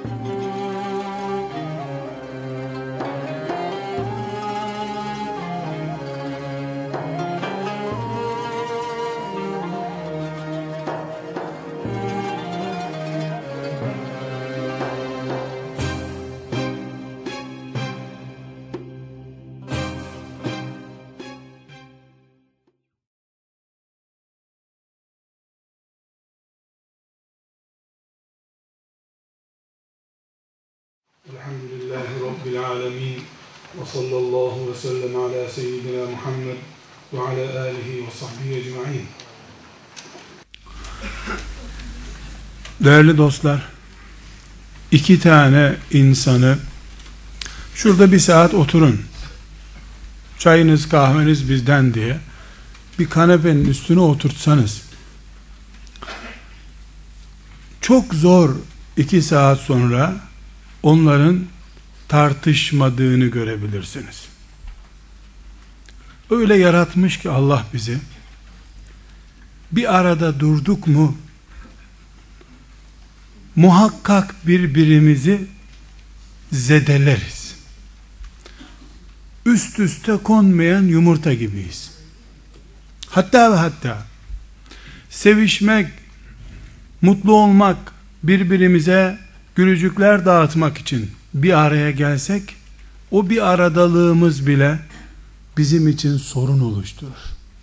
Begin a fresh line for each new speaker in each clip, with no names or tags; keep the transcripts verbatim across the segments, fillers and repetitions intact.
Elhamdülillahi Rabbil alemin ve sallallahu ve sellem ala seyyidina Muhammed ve ala alihi ve sahbihi ecma'in. Değerli dostlar, iki tane insanı şurada bir saat oturun, çayınız kahveniz bizden diye bir kanepenin üstüne oturtsanız, çok zor iki saat sonra onların tartışmadığını görebilirsiniz. Öyle yaratmış ki Allah bizi, bir arada durduk mu muhakkak birbirimizi zedeleriz. Üst üste konmayan yumurta gibiyiz. Hatta ve hatta sevişmek, mutlu olmak, birbirimize gülücükler dağıtmak için bir araya gelsek, o bir aradalığımız bile bizim için sorun oluşturur.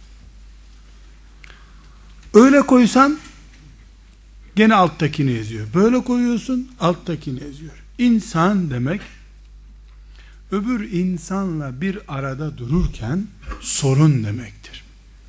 Öyle koysan gene alttakini eziyor. Böyle koyuyorsun, alttakini eziyor. İnsan demek, öbür insanla bir arada dururken sorun demektir.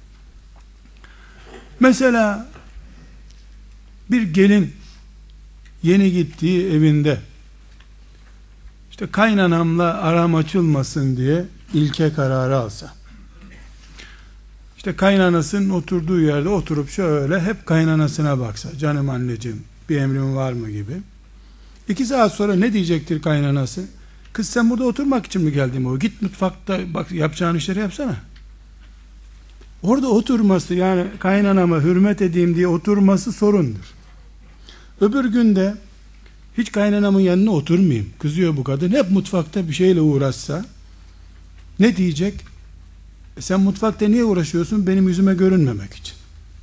Mesela bir gelin yeni gittiği evinde işte kaynanamla aram açılmasın diye ilke kararı alsa, işte kaynanasının oturduğu yerde oturup şöyle hep kaynanasına baksa, canım anneciğim bir emrin var mı gibi, iki saat sonra ne diyecektir kaynanası? Kız sen burada oturmak için mi geldin? O git mutfakta bak, yapacağın işleri yapsana. Orada oturması, yani kaynanama hürmet edeyim diye oturması sorundur. Öbür günde hiç kaynanamın yanına oturmayayım, kızıyor bu kadın, hep mutfakta bir şeyle uğraşsa ne diyecek? E sen mutfakta niye uğraşıyorsun? Benim yüzüme görünmemek için.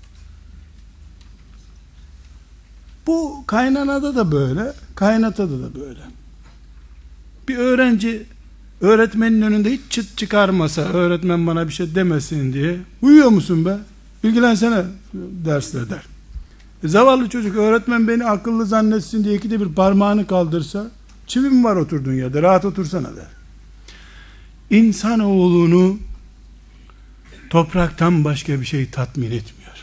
Bu kaynanada da böyle, kaynatada da böyle. Bir öğrenci öğretmenin önünde hiç çıt çıkarmasa, öğretmen bana bir şey demesin diye, uyuyor musun be? İlgilensene dersle der. E zavallı çocuk, öğretmen beni akıllı zannetsin diye ikide bir parmağını kaldırsa, çivi mi var oturduğun yerde, rahat otursana der. İnsanoğlunu topraktan başka bir şey tatmin etmiyor.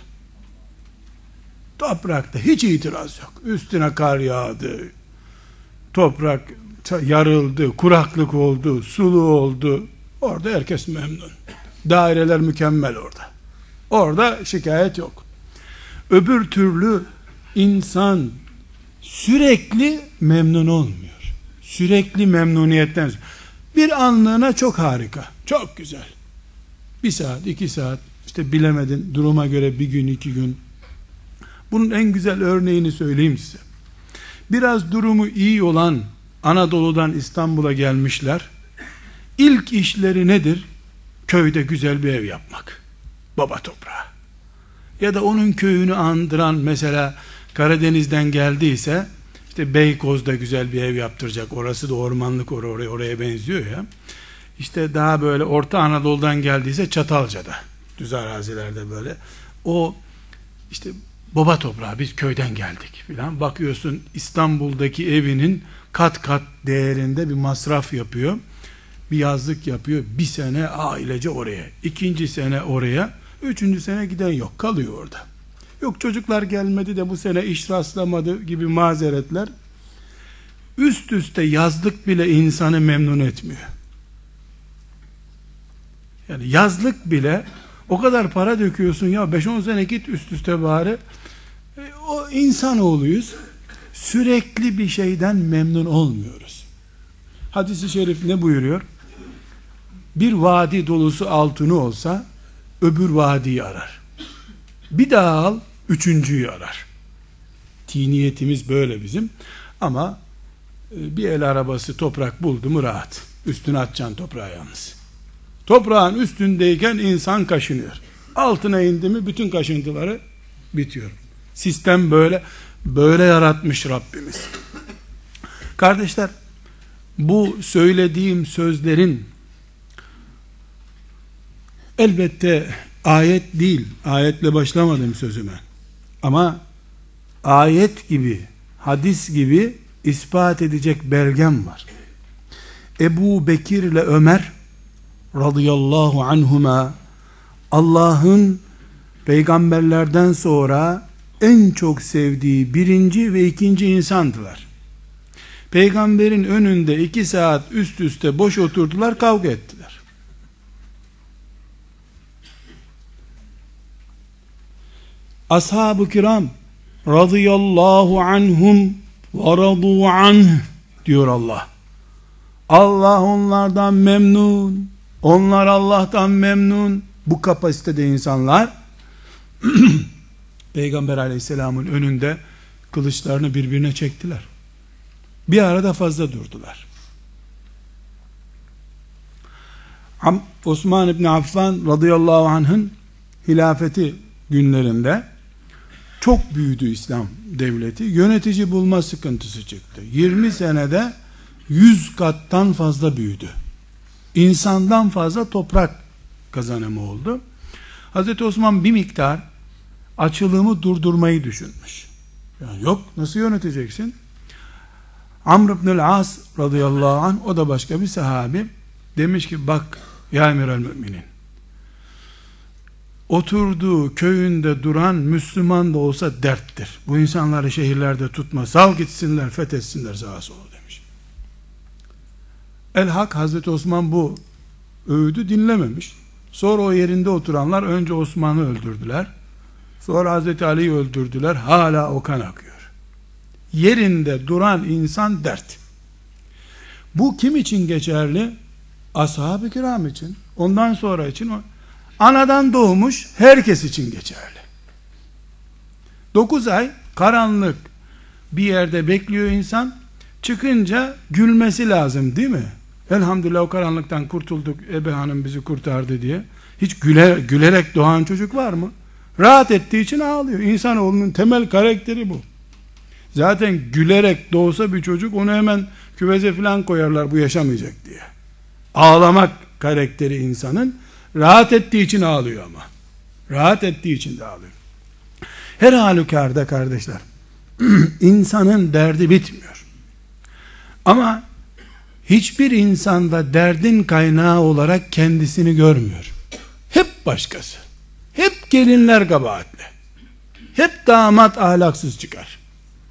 Toprakta hiç itiraz yok. Üstüne kar yağdı, toprak yarıldı, kuraklık oldu, sulu oldu. Orada herkes memnun. Daireler mükemmel orada. Orada şikayet yok. Öbür türlü insan sürekli memnun olmuyor. Sürekli memnuniyetten. Bir anlığına çok harika, çok güzel. Bir saat, iki saat, işte bilemedin, duruma göre bir gün, iki gün. Bunun en güzel örneğini söyleyeyim size. Biraz durumu iyi olan Anadolu'dan İstanbul'a gelmişler. İlk işleri nedir? Köyde güzel bir ev yapmak. Baba toprağı. Ya da onun köyünü andıran, mesela Karadeniz'den geldiyse işte Beykoz'da güzel bir ev yaptıracak. Orası da ormanlık, oraya oraya benziyor ya. İşte daha böyle Orta Anadolu'dan geldiyse Çatalca'da, düz arazilerde böyle. O işte baba toprağı, biz köyden geldik filan. Bakıyorsun İstanbul'daki evinin kat kat değerinde bir masraf yapıyor. Bir yazlık yapıyor. Bir sene ailece oraya, ikinci sene oraya, üçüncü sene giden yok, kalıyor orada. Yok çocuklar gelmedi de bu sene iş rastlamadı gibi mazeretler. Üst üste yazlık bile insanı memnun etmiyor. Yani yazlık bile, o kadar para döküyorsun ya, beş on sene git üst üste bari. E, o insanoğluyuz. Sürekli bir şeyden memnun olmuyoruz. Hadis-i şerif ne buyuruyor? Bir vadi dolusu altını olsa öbür vadiyi arar. Bir daha al, üçüncüyü arar. Tiniyetimiz böyle bizim. Ama bir el arabası toprak buldu mu rahat. Üstüne atacaksın toprağı yalnız. Toprağın üstündeyken insan kaşınıyor. Altına indi mi bütün kaşıntıları bitiyor. Sistem böyle böyle yaratmış Rabbimiz. Kardeşler, bu söylediğim sözlerin elbette ayet değil, ayetle başlamadım sözüme. Ama ayet gibi, hadis gibi ispat edecek belgem var. Ebu Bekir ile Ömer radıyallahu anhuma Allah'ın peygamberlerden sonra en çok sevdiği birinci ve ikinci insandılar. Peygamberin önünde iki saat üst üste boş oturdular, kavga ettiler. Ashab-ı kiram radıyallahu anhum ve radu anh diyor Allah. Allah onlardan memnun, onlar Allah'tan memnun. Bu kapasitede insanlar Peygamber aleyhisselamın önünde kılıçlarını birbirine çektiler. Bir arada fazla durdular. Osman İbni Affan radıyallahu anh'ın hilafeti günlerinde çok büyüdü İslam devleti. Yönetici bulma sıkıntısı çıktı. yirmi senede yüz kattan fazla büyüdü. İnsandan fazla toprak kazanımı oldu. Hazreti Osman bir miktar açılımı durdurmayı düşünmüş. Yani yok, nasıl yöneteceksin? Amr ibn-i As radıyallahu anh, o da başka bir sahabi, demiş ki bak ya emir-el müminin, oturduğu köyünde duran Müslüman da olsa derttir. Bu insanları şehirlerde tutma, sal gitsinler, fethetsinler sağa sola demiş. El-Hak Hazreti Osman bu öğüdü dinlememiş. Sonra o yerinde oturanlar önce Osman'ı öldürdüler. Sonra Hazreti Ali'yi öldürdüler. Hala o kan akıyor. Yerinde duran insan dert. Bu kim için geçerli? Ashab-ı kiram için. Ondan sonra için. Anadan doğmuş herkes için geçerli. Dokuz ay karanlık bir yerde bekliyor insan. Çıkınca gülmesi lazım değil mi? Elhamdülillah o karanlıktan kurtulduk, ebe hanım bizi kurtardı diye. Hiç güler, gülerek doğan çocuk var mı? Rahat ettiği için ağlıyor. İnsanoğlunun temel karakteri bu. Zaten gülerek doğsa bir çocuk, onu hemen küveze falan koyarlar, bu yaşamayacak diye. Ağlamak karakteri insanın. Rahat ettiği için ağlıyor ama. Rahat ettiği için de ağlıyor. Her halükarda kardeşler, insanın derdi bitmiyor. Ama hiçbir insanda derdin kaynağı olarak kendisini görmüyor. Hep başkası. Hep gelinler kabahatli. Hep damat ahlaksız çıkar.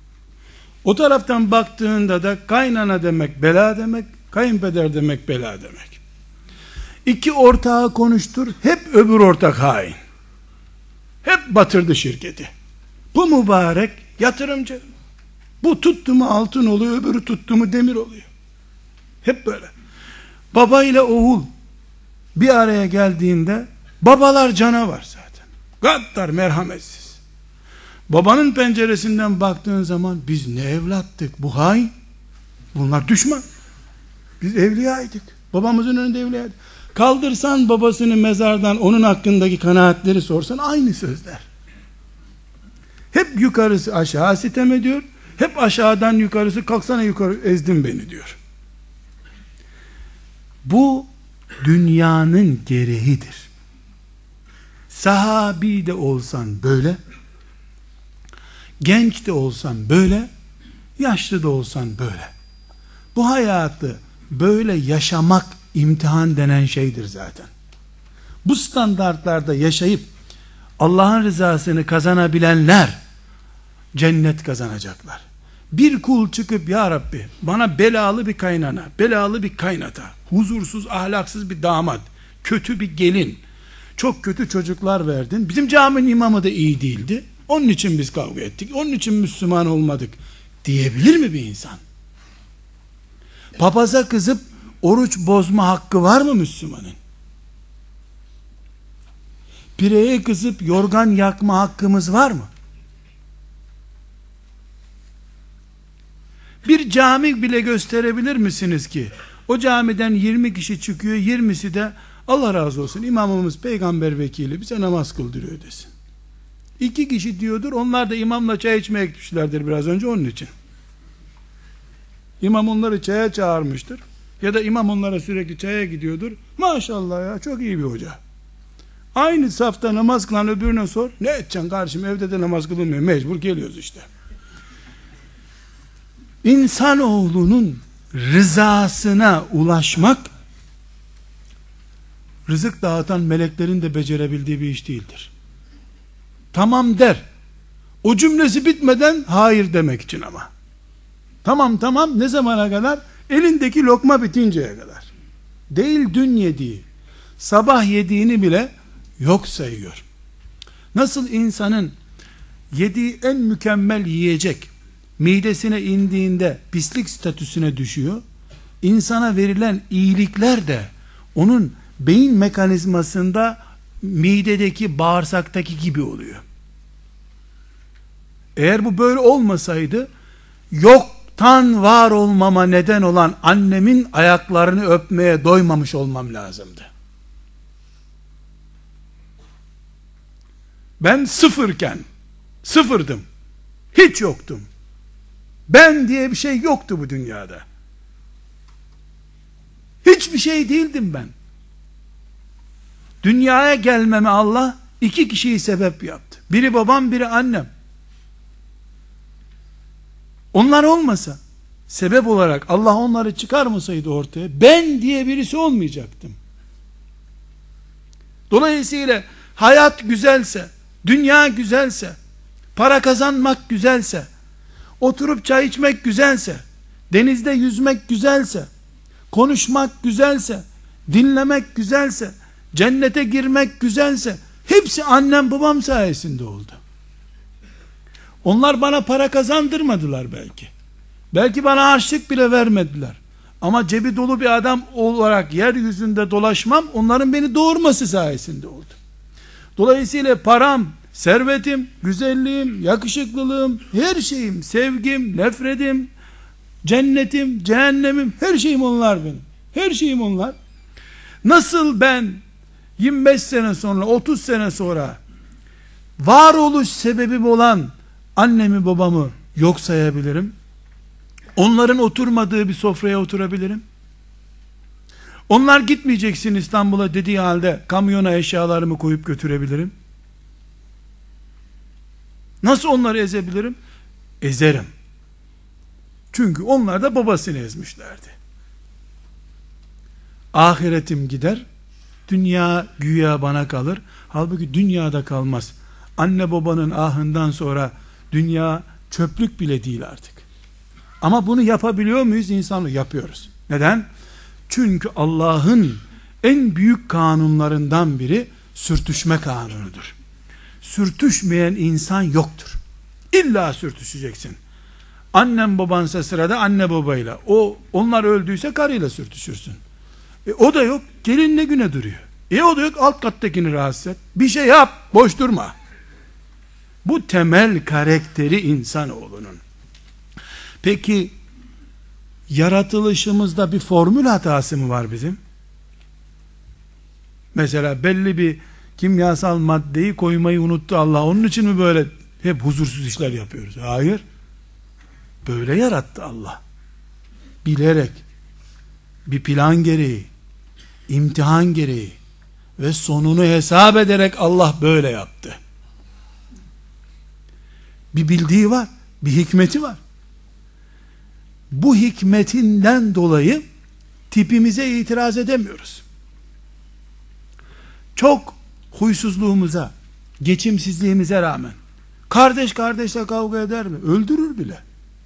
O taraftan baktığında da kaynana demek bela demek, kayınpeder demek bela demek. İki ortağı konuştur, hep öbür ortak hain. Hep batırdı şirketi. Bu mübarek yatırımcı. Bu tuttu mu altın oluyor, öbürü tuttu mu demir oluyor. Hep böyle. Baba ile oğul bir araya geldiğinde babalar canavar zaten. Gaddar, merhametsiz. Babanın penceresinden baktığın zaman biz ne evlattık, bu hain. Bunlar düşman. Biz evliyaydık. Babamızın önünde evliyaydık. Kaldırsan babasını mezardan, onun hakkındaki kanaatleri sorsan aynı sözler. Hep yukarısı aşağı sitem ediyor. Hep aşağıdan yukarısı kalksana yukarı ezdin beni diyor. Bu dünyanın gereğidir. Sahabi de olsan böyle, genç de olsan böyle, yaşlı da olsan böyle. Bu hayatı böyle yaşamak imtihan denen şeydir zaten. Bu standartlarda yaşayıp Allah'ın rızasını kazanabilenler cennet kazanacaklar. Bir kul çıkıp ya Rabbi bana belalı bir kaynana, belalı bir kaynata, huzursuz, ahlaksız bir damat, kötü bir gelin, çok kötü çocuklar verdin. Bizim caminin imamı da iyi değildi. Onun için biz kavga ettik. Onun için Müslüman olmadık diyebilir mi bir insan? Papaza kızıp oruç bozma hakkı var mı Müslümanın? Pireye kızıp yorgan yakma hakkımız var mı? Bir cami bile gösterebilir misiniz ki o camiden yirmi kişi çıkıyor, yirmisi de Allah razı olsun imamımız peygamber vekili bize namaz kıldırıyor desin. İki kişi diyordur, onlar da imamla çay içmeye gitmişlerdir biraz önce onun için. İmam onları çaya çağırmıştır. Ya da imam onlara sürekli çaya gidiyordur. Maşallah ya, çok iyi bir hoca. Aynı safta namaz kılan öbürüne sor. Ne edeceksin kardeşim, evde de namaz kılınmıyor. Mecbur geliyoruz işte. İnsanoğlunun rızasına ulaşmak, rızık dağıtan meleklerin de becerebildiği bir iş değildir. Tamam der. O cümlesi bitmeden hayır demek için ama. Tamam tamam ne zamana kadar? Elindeki lokma bitinceye kadar. Değil dün yediği, sabah yediğini bile yok sayıyor. Nasıl insanın yediği en mükemmel yiyecek midesine indiğinde pislik statüsüne düşüyor, insana verilen iyilikler de onun beyin mekanizmasında midedeki, bağırsaktaki gibi oluyor. Eğer bu böyle olmasaydı, yoktan var olmama neden olan annemin ayaklarını öpmeye doymamış olmam lazımdı. Ben sıfırken, sıfırdım, hiç yoktum. Ben diye bir şey yoktu bu dünyada. Hiçbir şey değildim ben. Dünyaya gelmeme Allah iki kişiyi sebep yaptı. Biri babam, biri annem. Onlar olmasa, sebep olarak Allah onları çıkarmasaydı ortaya, ben diye birisi olmayacaktım. Dolayısıyla hayat güzelse, dünya güzelse, para kazanmak güzelse, oturup çay içmek güzelse, denizde yüzmek güzelse, konuşmak güzelse, dinlemek güzelse, cennete girmek güzelse, hepsi annem babam sayesinde oldu. Onlar bana para kazandırmadılar belki. Belki bana harçlık bile vermediler. Ama cebi dolu bir adam olarak yeryüzünde dolaşmam, onların beni doğurması sayesinde oldu. Dolayısıyla param, servetim, güzelliğim, yakışıklılığım, her şeyim, sevgim, nefretim, cennetim, cehennemim, her şeyim onlar benim. Her şeyim onlar. Nasıl ben yirmi beş sene sonra, otuz sene sonra varoluş sebebim olan annemi babamı yok sayabilirim? Onların oturmadığı bir sofraya oturabilirim. Onlar gitmeyeceksin İstanbul'a dediği halde kamyona eşyalarımı koyup götürebilirim. Nasıl onları ezebilirim? Ezerim. Çünkü onlar da babasını ezmişlerdi. Ahiretim gider, dünya güya bana kalır. Halbuki dünyada kalmaz. Anne babanın ahından sonra dünya çöplük bile değil artık. Ama bunu yapabiliyor muyuz? İnsanlık yapıyoruz. Neden? Çünkü Allah'ın en büyük kanunlarından biri sürtüşme kanunudur. Sürtüşmeyen insan yoktur. İlla sürtüşeceksin. Annem babansa sırada anne babayla. O onlar öldüyse karıyla sürtüşürsün. E, o da yok. Gelin ne güne duruyor. E o da yok. Alt kattakini rahatsız et. Bir şey yap. Boş durma. Bu temel karakteri insanoğlunun. Peki yaratılışımızda bir formül hatası mı var bizim? Mesela belli bir kimyasal maddeyi koymayı unuttu Allah. Onun için mi böyle hep huzursuz işler yapıyoruz? Hayır. Böyle yarattı Allah. Bilerek, bir plan gereği, imtihan gereği ve sonunu hesap ederek Allah böyle yaptı. Bir bildiği var, bir hikmeti var. Bu hikmetinden dolayı tipimize itiraz edemiyoruz. Çok huysuzluğumuza, geçimsizliğimize rağmen kardeş kardeşle kavga eder mi? Öldürür bile.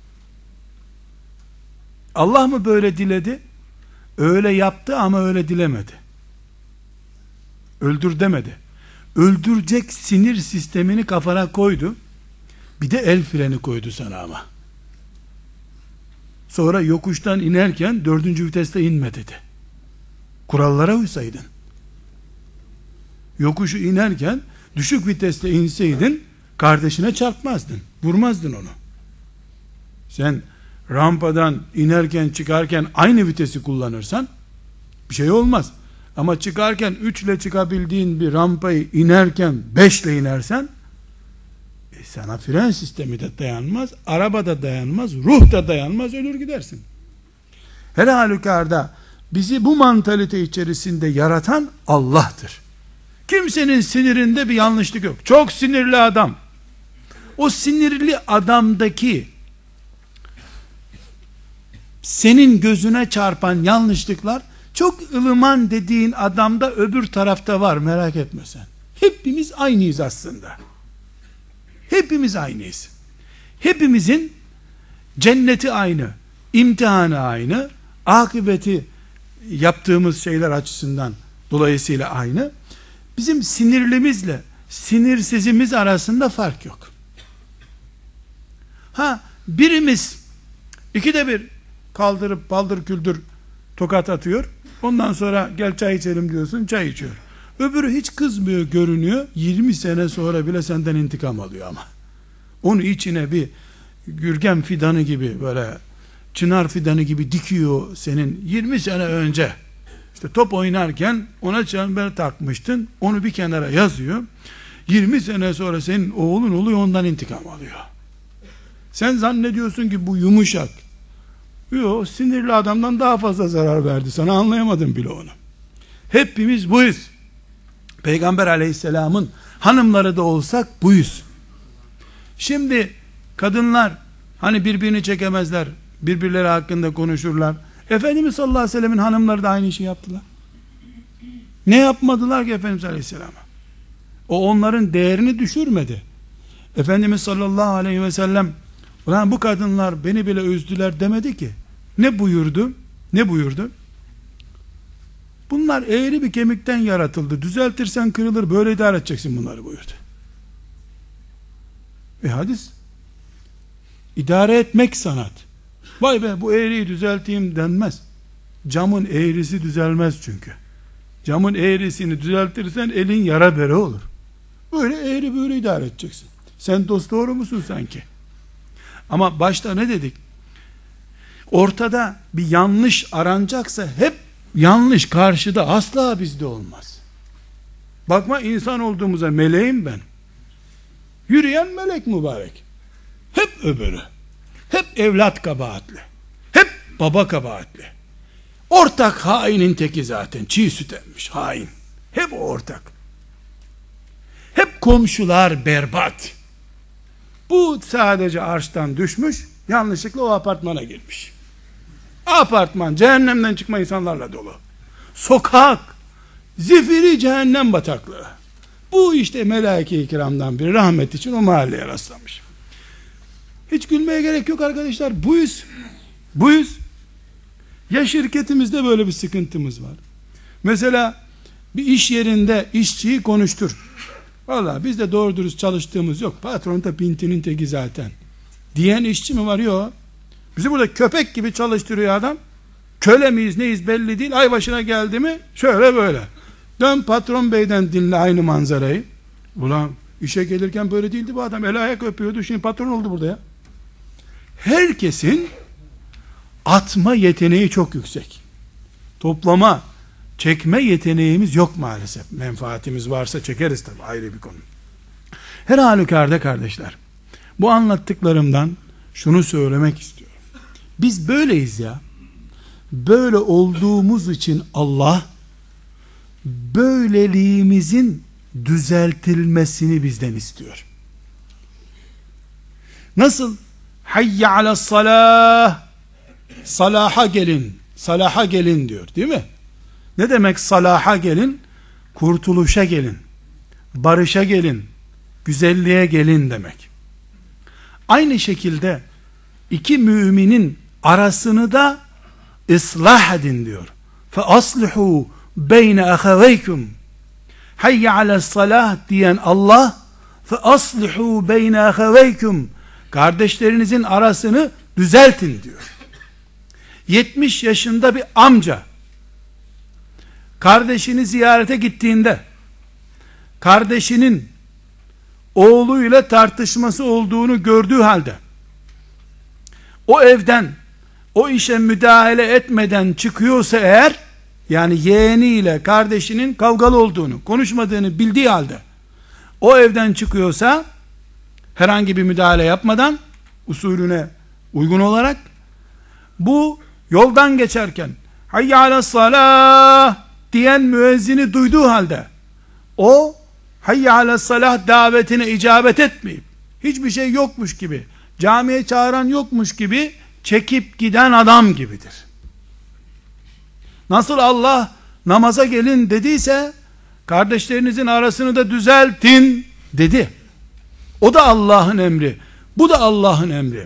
Allah mı böyle diledi? Öyle yaptı ama öyle dilemedi. Öldür demedi. Öldürecek sinir sistemini kafana koydu. Bir de el freni koydu sana ama. Sonra yokuştan inerken dördüncü viteste inme dedi. Kurallara uysaydın. Yokuşu inerken düşük viteste inseydin kardeşine çarpmazdın. Vurmazdın onu. Sen rampadan inerken çıkarken aynı vitesi kullanırsan bir şey olmaz. Ama çıkarken üç ile çıkabildiğin bir rampayı inerken beş ile inersen e sana fren sistemi de dayanmaz, araba da dayanmaz, ruh da dayanmaz, ölür gidersin. Her halükarda bizi bu mantalite içerisinde yaratan Allah'tır. Kimsenin sinirinde bir yanlışlık yok. Çok sinirli adam. O sinirli adamdaki senin gözüne çarpan yanlışlıklar çok ılıman dediğin adamda öbür tarafta var, merak etme sen. Hepimiz aynıyız aslında. Hepimiz aynıyız. Hepimizin cenneti aynı, imtihanı aynı, akıbeti yaptığımız şeyler açısından dolayısıyla aynı. Bizim sinirlimizle sinirsizimiz arasında fark yok. Ha, birimiz ikide bir kaldırıp baldır küldür tokat atıyor. Ondan sonra gel çay içelim diyorsun, çay içiyor. Öbürü hiç kızmıyor görünüyor. yirmi sene sonra bile senden intikam alıyor ama. Onu içine bir gürgen fidanı gibi, böyle çınar fidanı gibi dikiyor senin. yirmi sene önce işte top oynarken ona çember takmıştın. Onu bir kenara yazıyor. yirmi sene sonra senin oğlun oluyor, ondan intikam alıyor. Sen zannediyorsun ki bu yumuşak. Yok, sinirli adamdan daha fazla zarar verdi sana, anlayamadın bile onu. Hepimiz buyuz. Peygamber aleyhisselamın hanımları da olsak buyuz. Şimdi kadınlar hani birbirini çekemezler, birbirleri hakkında konuşurlar. Efendimiz sallallahu aleyhi ve sellemin hanımları da aynı işi yaptılar. Ne yapmadılar ki Efendimiz aleyhisselama? O onların değerini düşürmedi. Efendimiz sallallahu aleyhi ve sellem ulan bu kadınlar beni bile üzdüler demedi ki. Ne buyurdu? Ne buyurdu? Bunlar eğri bir kemikten yaratıldı. Düzeltirsen kırılır, böyle idare edeceksin bunları buyurdu. E hadis. İdare etmek sanat. Vay be, bu eğriyi düzelteyim denmez. Camın eğrisi düzelmez çünkü. Camın eğrisini düzeltirsen elin yara bere olur. Böyle eğri böyle idare edeceksin. Sen dost doğru musun sanki? Ama başta ne dedik? Ortada bir yanlış aranacaksa hep yanlış karşıda, asla bizde olmaz. Bakma insan olduğumuza, meleğim ben. Yürüyen melek mübarek. Hep öbürü. Hep evlat kabahatli. Hep baba kabahatli. Ortak hainin teki zaten. Çiğ süt emmiş hain. Hep ortak. Hep komşular berbat. Bu sadece arştan düşmüş, yanlışlıkla o apartmana girmiş. Apartman cehennemden çıkma insanlarla dolu. Sokak zifiri cehennem bataklığı. Bu işte melaike-i kiramdan biri rahmet için o mahalleye rastlamış. Hiç gülmeye gerek yok arkadaşlar. Buyuz. Buyuz. Ya şirketimizde böyle bir sıkıntımız var. Mesela bir iş yerinde işçiyi konuştur. Vallahi biz de doğru dürüst çalıştığımız yok. Patron da pintinin teki zaten. Diyen işçi mi var? Yok. Bizi burada köpek gibi çalıştırıyor adam. Köle miyiz neyiz belli değil. Ay başına geldi mi şöyle böyle. Dön patron beyden dinle aynı manzarayı. Ulan işe gelirken böyle değildi bu adam. El ayak öpüyordu. Şimdi patron oldu burada ya. Herkesin atma yeteneği çok yüksek. Toplama, çekme yeteneğimiz yok maalesef. Menfaatimiz varsa çekeriz tabi, ayrı bir konu. Her halükarda kardeşler, bu anlattıklarımdan şunu söylemek istiyorum. Biz böyleyiz ya. Böyle olduğumuz için Allah böyleliğimizin düzeltilmesini bizden istiyor. Nasıl? Hayye alas salah, salaha gelin, salaha gelin diyor, değil mi? Ne demek salaha gelin? Kurtuluşa gelin, barışa gelin, güzelliğe gelin demek. Aynı şekilde iki müminin arasını da ıslah edin diyor. Fe aslihu beyne ahaveykum. Hayye alas salah diyen Allah, fe aslihu beyne ahaveykum. Kardeşlerinizin arasını düzeltin diyor. yetmiş yaşında bir amca kardeşini ziyarete gittiğinde kardeşinin oğluyla tartışması olduğunu gördüğü halde o evden o işe müdahale etmeden çıkıyorsa eğer, yani yeğeniyle kardeşinin kavgalı olduğunu, konuşmadığını bildiği halde o evden çıkıyorsa, herhangi bir müdahale yapmadan, usulüne uygun olarak, bu yoldan geçerken hayya alassalah diyen müezzini duyduğu halde o hayya alassalah davetine icabet etmeyip hiçbir şey yokmuş gibi, camiye çağıran yokmuş gibi çekip giden adam gibidir. Nasıl Allah namaza gelin dediyse, kardeşlerinizin arasını da düzeltin dedi. O da Allah'ın emri. Bu da Allah'ın emri.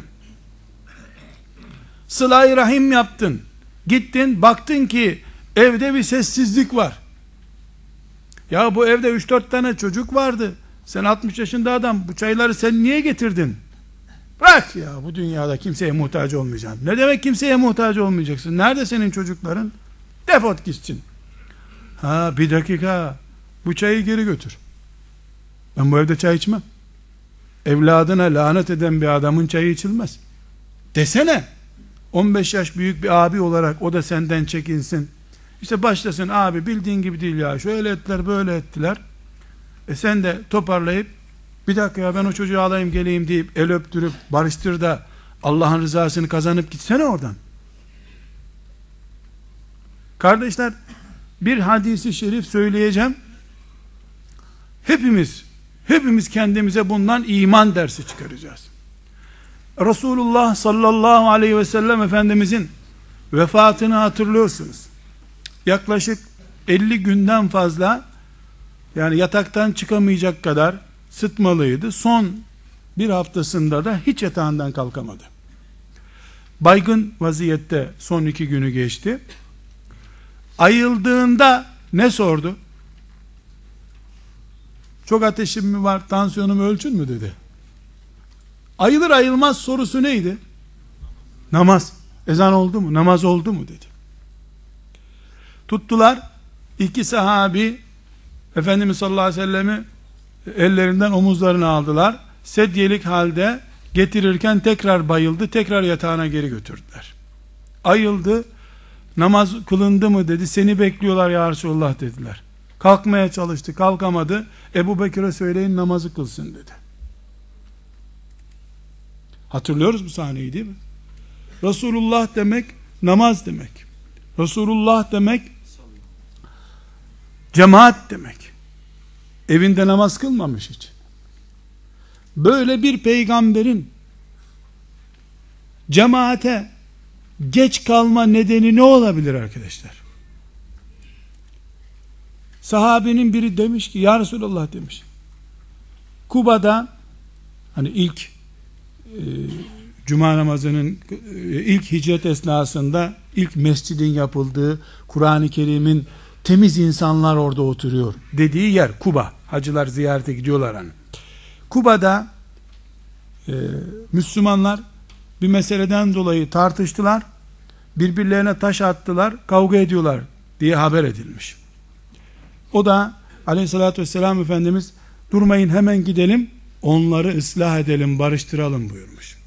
Sıla-i rahim yaptın. Gittin, baktın ki evde bir sessizlik var. Ya bu evde üç dört tane çocuk vardı. Sen altmış yaşında adam, bu çayları sen niye getirdin? Bırak ya, bu dünyada kimseye muhtaç olmayacaksın. Ne demek kimseye muhtaç olmayacaksın? Nerede senin çocukların? Defot gitsin. Ha bir dakika, bu çayı geri götür. Ben bu evde çay içmem. Evladına lanet eden bir adamın çayı içilmez. Desene. on beş yaş büyük bir abi olarak o da senden çekinsin. İşte başlasın, abi bildiğin gibi değil ya, şöyle ettiler böyle ettiler. E sen de toparlayıp, bir dakika ya ben o çocuğu alayım geleyim deyip el öptürüp barıştır da Allah'ın rızasını kazanıp gitsene oradan. Kardeşler, bir hadisi şerif söyleyeceğim. Hepimiz hepimiz kendimize bundan iman dersi çıkaracağız. Resulullah sallallahu aleyhi ve sellem Efendimizin vefatını hatırlıyorsunuz. Yaklaşık elli günden fazla, yani yataktan çıkamayacak kadar sıtmalıydı. Son bir haftasında da hiç yatağından kalkamadı. Baygın vaziyette son iki günü geçti. Ayıldığında ne sordu? Çok ateşim mi var, tansiyonumu ölçün mü dedi. Ayılır ayılmaz sorusu neydi? Namaz. Ezan oldu mu? Namaz oldu mu dedi. Tuttular, iki sahabi Efendimiz sallallahu aleyhi ve sellem'i ellerinden omuzlarına aldılar. Sedyelik halde getirirken tekrar bayıldı, tekrar yatağına geri götürdüler. Ayıldı, namaz kılındı mı dedi. Seni bekliyorlar ya Resulullah dediler. Kalkmaya çalıştı, kalkamadı. Ebu Bekir'e söyleyin namazı kılsın dedi. Hatırlıyoruz bu sahneyi değil mi? Resulullah demek namaz demek. Resulullah demek cemaat demek. Evinde namaz kılmamış hiç. Böyle bir peygamberin cemaate geç kalma nedeni ne olabilir arkadaşlar? Sahabenin biri demiş ki ya Resulullah demiş, Kuba'da hani ilk e, Cuma namazının e, ilk hicret esnasında ilk mescidin yapıldığı, Kur'an-ı Kerim'in temiz insanlar orada oturuyor dediği yer Kuba. Hacılar ziyarete gidiyorlar hani. Kuba'da e, Müslümanlar bir meseleden dolayı tartıştılar, birbirlerine taş attılar, kavga ediyorlar diye haber edilmiş. O da aleyhissalatü vesselam Efendimiz durmayın hemen gidelim, onları ıslah edelim, barıştıralım buyurmuş.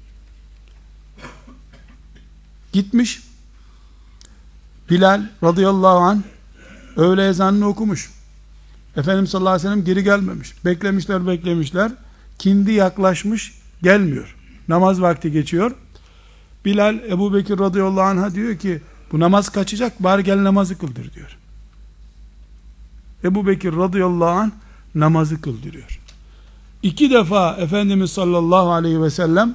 Gitmiş, Bilal radıyallahu anh öğle ezanını okumuş. Efendimiz sallallahu aleyhi ve sellem geri gelmemiş. Beklemişler beklemişler. Kindi yaklaşmış, gelmiyor. Namaz vakti geçiyor. Bilal Ebu Bekir radıyallahu anh'a diyor ki bu namaz kaçacak, bari gel namazı kıldır diyor. Ebu Bekir radıyallahu anh namazı kıldırıyor. İki defa Efendimiz sallallahu aleyhi ve sellem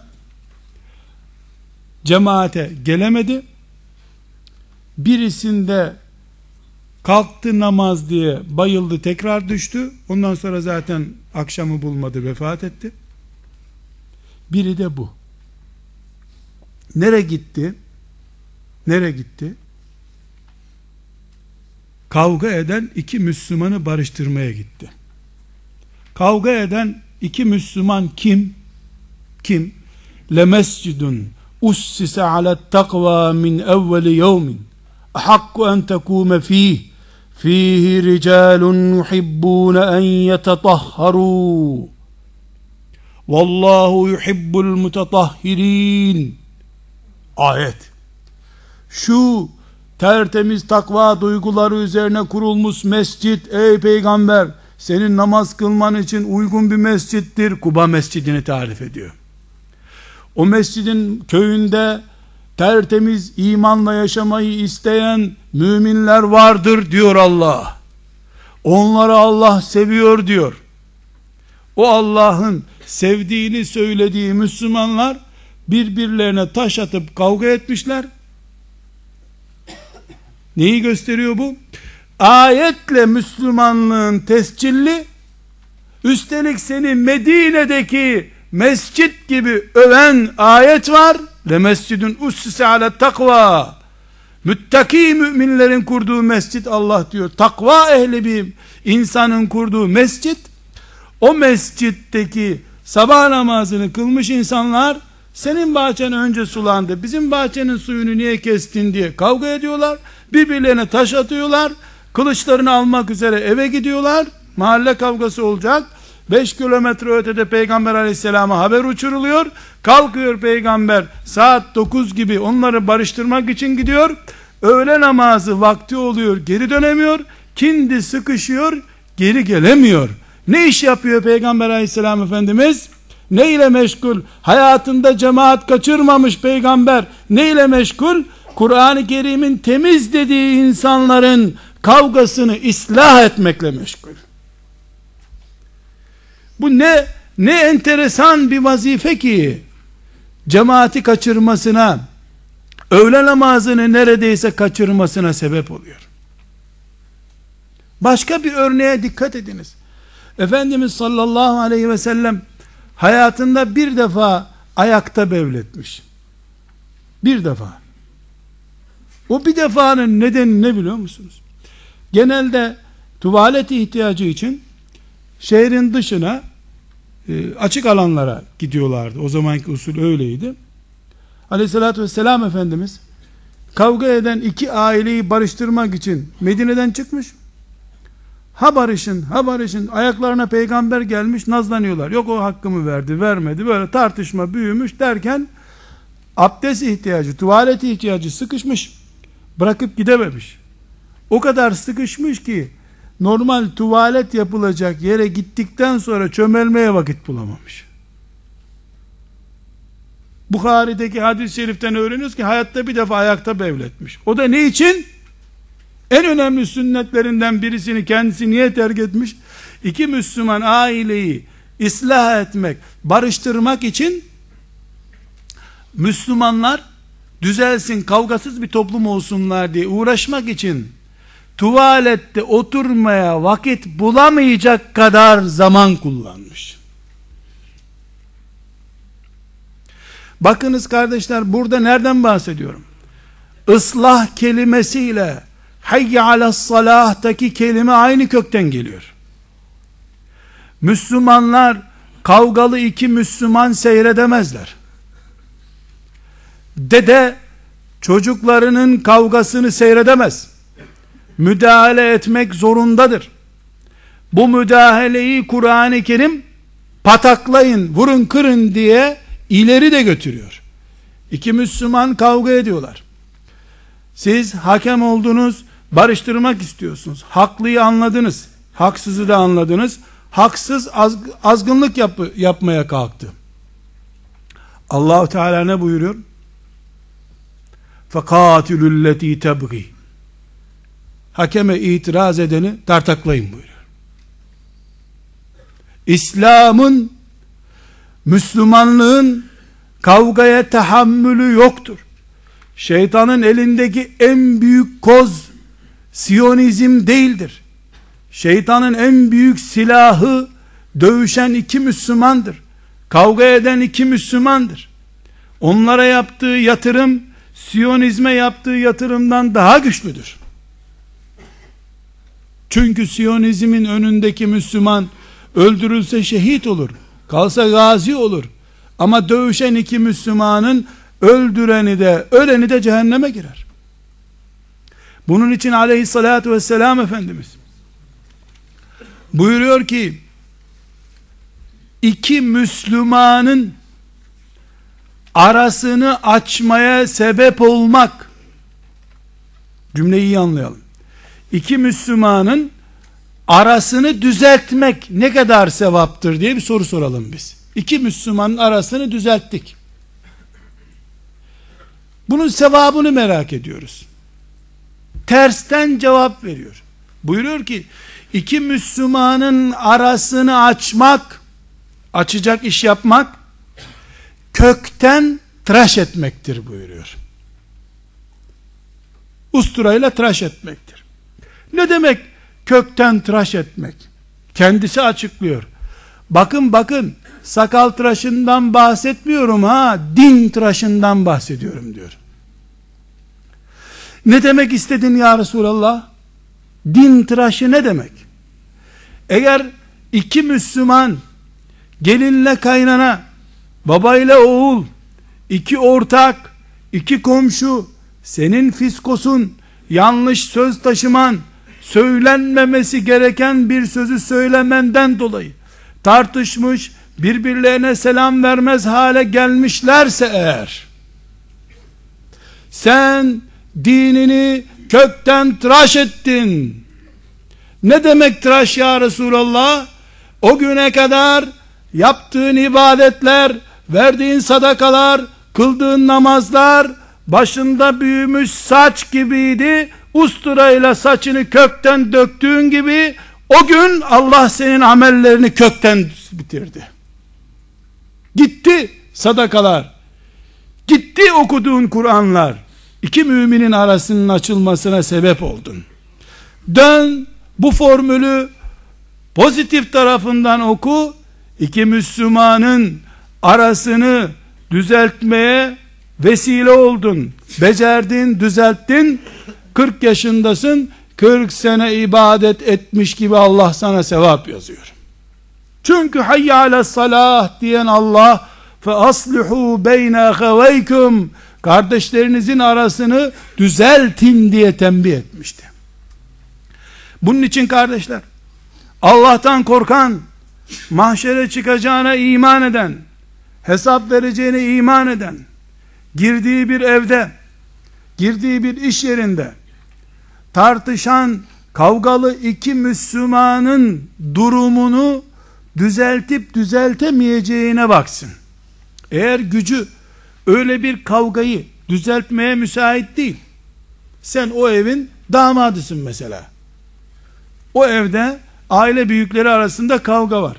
cemaate gelemedi. Birisinde kalktı namaz diye bayıldı, tekrar düştü. Ondan sonra zaten akşamı bulmadı, vefat etti. Biri de bu. Nereye gitti? Nereye gitti? Kavga eden iki Müslümanı barıştırmaya gitti. Kavga eden iki Müslüman kim? Kim? Lemescidun ussise alet takva min evveli yevmin ahakku en tekûme fîh fîhi ricalun yuhibbûne en yetetahharû vallahu yuhibbul mutetahhirin. Ayet. şu tertemiz takva duyguları üzerine kurulmuş mescit, ey peygamber, senin namaz kılman için uygun bir mescittir. Kuba mescidini tarif ediyor. O mescidin köyünde tertemiz imanla yaşamayı isteyen müminler vardır diyor Allah. Onları Allah seviyor diyor. O Allah'ın sevdiğini söylediği Müslümanlar birbirlerine taş atıp kavga etmişler. Neyi gösteriyor bu? Ayetle Müslümanlığın tescilli, üstelik seni Medine'deki mescit gibi öven ayet var. Le mescidun ussise ala takva. Müttaki müminlerin kurduğu mescit Allah diyor. Takva ehli bir insanın kurduğu mescit. O mescitteki sabah namazını kılmış insanlar, senin bahçen önce sulandı, bizim bahçenin suyunu niye kestin diye kavga ediyorlar. Birbirlerine taş atıyorlar. Kılıçlarını almak üzere eve gidiyorlar. Mahalle kavgası olacak. beş kilometre ötede Peygamber aleyhisselama haber uçuruluyor. Kalkıyor peygamber saat dokuz gibi onları barıştırmak için gidiyor. Öğle namazı vakti oluyor, geri dönemiyor. Kindi sıkışıyor, geri gelemiyor. Ne iş yapıyor Peygamber aleyhisselam Efendimiz? Ne ile meşgul? Hayatında cemaat kaçırmamış peygamber. Ne ile meşgul? Kur'an-ı Kerim'in temiz dediği insanların kavgasını ıslah etmekle meşgul. Bu ne ne enteresan bir vazife ki, cemaati kaçırmasına, öğle namazını neredeyse kaçırmasına sebep oluyor. Başka bir örneğe dikkat ediniz. Efendimiz sallallahu aleyhi ve sellem hayatında bir defa ayakta bevletmiş. Bir defa. O bir defanın nedeni ne biliyor musunuz? Genelde tuvalet ihtiyacı için şehrin dışına, e, açık alanlara gidiyorlardı. O zamanki usul öyleydi. Aleyhissalatü vesselam Efendimiz kavga eden iki aileyi barıştırmak için Medine'den çıkmış. Ha barışın, ha barışın, ayaklarına peygamber gelmiş, nazlanıyorlar. Yok o hakkımı verdi, vermedi. Böyle tartışma büyümüş derken abdest ihtiyacı, tuvalet ihtiyacı sıkışmış. Bırakıp gidememiş. O kadar sıkışmış ki normal tuvalet yapılacak yere gittikten sonra çömelmeye vakit bulamamış. Bukhari'deki hadis-i şeriften öğreniyoruz ki hayatta bir defa ayakta bevletmiş. O da ne için? En önemli sünnetlerinden birisini kendisi niye terk etmiş? İki Müslüman aileyi ıslah etmek, barıştırmak için, Müslümanlar düzelsin, kavgasız bir toplum olsunlar diye uğraşmak için tuvalette oturmaya vakit bulamayacak kadar zaman kullanmış. Bakınız kardeşler, burada nereden bahsediyorum? Islah kelimesiyle hayy alassalah'taki kelime aynı kökten geliyor. Müslümanlar kavgalı iki Müslüman seyredemezler. Dede çocuklarının kavgasını seyredemez. Müdahale etmek zorundadır. Bu müdahaleyi Kur'an-ı Kerim pataklayın, vurun, kırın diye ileri de götürüyor. İki Müslüman kavga ediyorlar. Siz hakem oldunuz, barıştırmak istiyorsunuz. Haklıyı anladınız, haksızı da anladınız. Haksız az, azgınlık yap, yapmaya kalktı. Allah-u Teala ne buyuruyor? فَقَاتِلُ الَّتِي تَبْغِي Hakeme itiraz edeni tartaklayın buyuruyor. İslam'ın, Müslümanlığın kavgaya tahammülü yoktur. Şeytanın elindeki en büyük koz Siyonizm değildir. Şeytanın en büyük silahı dövüşen iki Müslümandır. Kavga eden iki Müslümandır. Onlara yaptığı yatırım Siyonizme yaptığı yatırımdan daha güçlüdür. Çünkü Siyonizmin önündeki Müslüman öldürülse şehit olur, kalsa gazi olur. Ama dövüşen iki Müslümanın öldüreni de öleni de cehenneme girer. Bunun için aleyhissalatü vesselam Efendimiz buyuruyor ki, iki Müslümanın arasını açmaya sebep olmak, Cümleyi iyi anlayalım. İki Müslümanın arasını düzeltmek ne kadar sevaptır diye bir soru soralım biz. İki Müslümanın arasını düzelttik. Bunun sevabını merak ediyoruz. Tersten cevap veriyor. Buyuruyor ki, iki Müslümanın arasını açmak, açacak iş yapmak, kökten tıraş etmektir buyuruyor. Usturayla tıraş etmektir. Ne demek kökten tıraş etmek? Kendisi açıklıyor. Bakın bakın, sakal tıraşından bahsetmiyorum ha, din tıraşından bahsediyorum diyor. Ne demek istedin ya Resulallah? Din tıraşı ne demek? Eğer iki Müslüman, gelinle kaynana, babayla oğul, iki ortak, iki komşu, senin fiskosun, yanlış söz taşıman, söylenmemesi gereken bir sözü söylemenden dolayı tartışmış, birbirlerine selam vermez hale gelmişlerse eğer, sen dinini kökten tıraş ettin. Ne demek tıraş ya Resulallah? O güne kadar yaptığın ibadetler, verdiğin sadakalar, kıldığın namazlar başında büyümüş saç gibiydi. Usturayla saçını kökten döktüğün gibi o gün Allah senin amellerini kökten bitirdi. Gitti sadakalar, gitti okuduğun Kur'anlar, iki müminin arasının açılmasına sebep oldun. Dön, bu formülü pozitif tarafından oku, iki Müslümanın arasını düzeltmeye vesile oldun, becerdin, düzelttin, kırk yaşındasın, kırk sene ibadet etmiş gibi Allah sana sevap yazıyor. Çünkü hayya ala salah diyen Allah, fe aslihu beyne ahaveykum, kardeşlerinizin arasını düzeltin diye tembih etmişti. Bunun için kardeşler, Allah'tan korkan, mahşere çıkacağına iman eden, hesap vereceğine iman eden, girdiği bir evde, girdiği bir iş yerinde tartışan, kavgalı iki Müslümanın durumunu düzeltip düzeltemeyeceğine baksın. Eğer gücü öyle bir kavgayı düzeltmeye müsait değil, sen o evin damadısın mesela, o evde aile büyükleri arasında kavga var,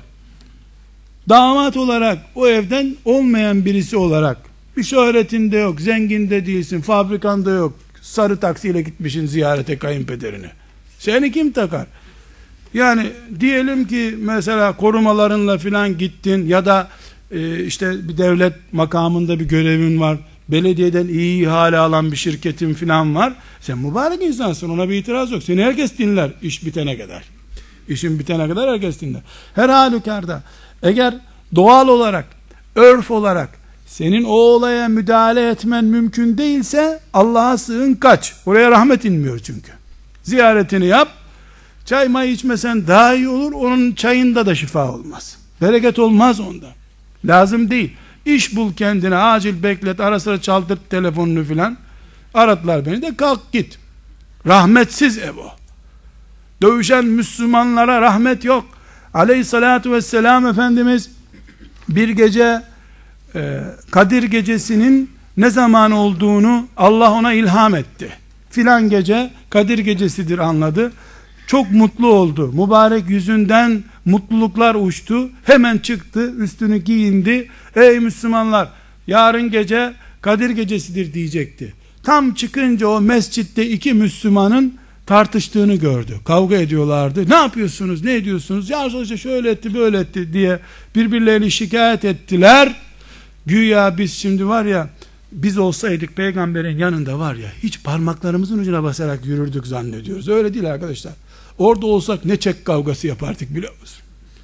damat olarak o evden olmayan birisi olarak, bir şöhretin de yok, zengin de değilsin, fabrikan da yok, sarı taksiyle gitmişsin ziyarete kayınpederini, seni kim takar? Yani diyelim ki mesela korumalarınla filan gittin, ya da e, işte bir devlet makamında bir görevin var, belediyeden iyi ihale alan bir şirketin filan var, sen mübarek insansın, ona bir itiraz yok, seni herkes dinler iş bitene kadar, işin bitene kadar herkes dinler. Her halükarda eğer doğal olarak, örf olarak senin o olaya müdahale etmen mümkün değilse, Allah'a sığın, kaç, oraya rahmet inmiyor çünkü. Ziyaretini yap, çay may içmesen daha iyi olur, onun çayında da şifa olmaz, bereket olmaz onda, lazım değil. İş bul kendine, acil beklet, ara sıra çaldırt telefonunu filan, aradılar beni de kalk git. Rahmetsiz ev o. Dövüşen Müslümanlara rahmet yok. Aleyhissalatu vesselam Efendimiz bir gece e, Kadir gecesinin ne zaman olduğunu Allah ona ilham etti. Filan gece Kadir gecesidir anladı. Çok mutlu oldu. Mübarek yüzünden mutluluklar uçtu. Hemen çıktı, üstünü giyindi. Ey Müslümanlar, yarın gece Kadir gecesidir diyecekti. Tam çıkınca o mescitte iki Müslümanın tartıştığını gördü. Kavga ediyorlardı. Ne yapıyorsunuz, ne ediyorsunuz? Ya işte şöyle etti, böyle etti diye birbirlerini şikayet ettiler. Güya biz şimdi var ya, biz olsaydık peygamberin yanında var ya, hiç parmaklarımızın ucuna basarak yürürdük zannediyoruz. Öyle değil arkadaşlar. Orada olsak ne çek kavgası yapardık biliyor musun?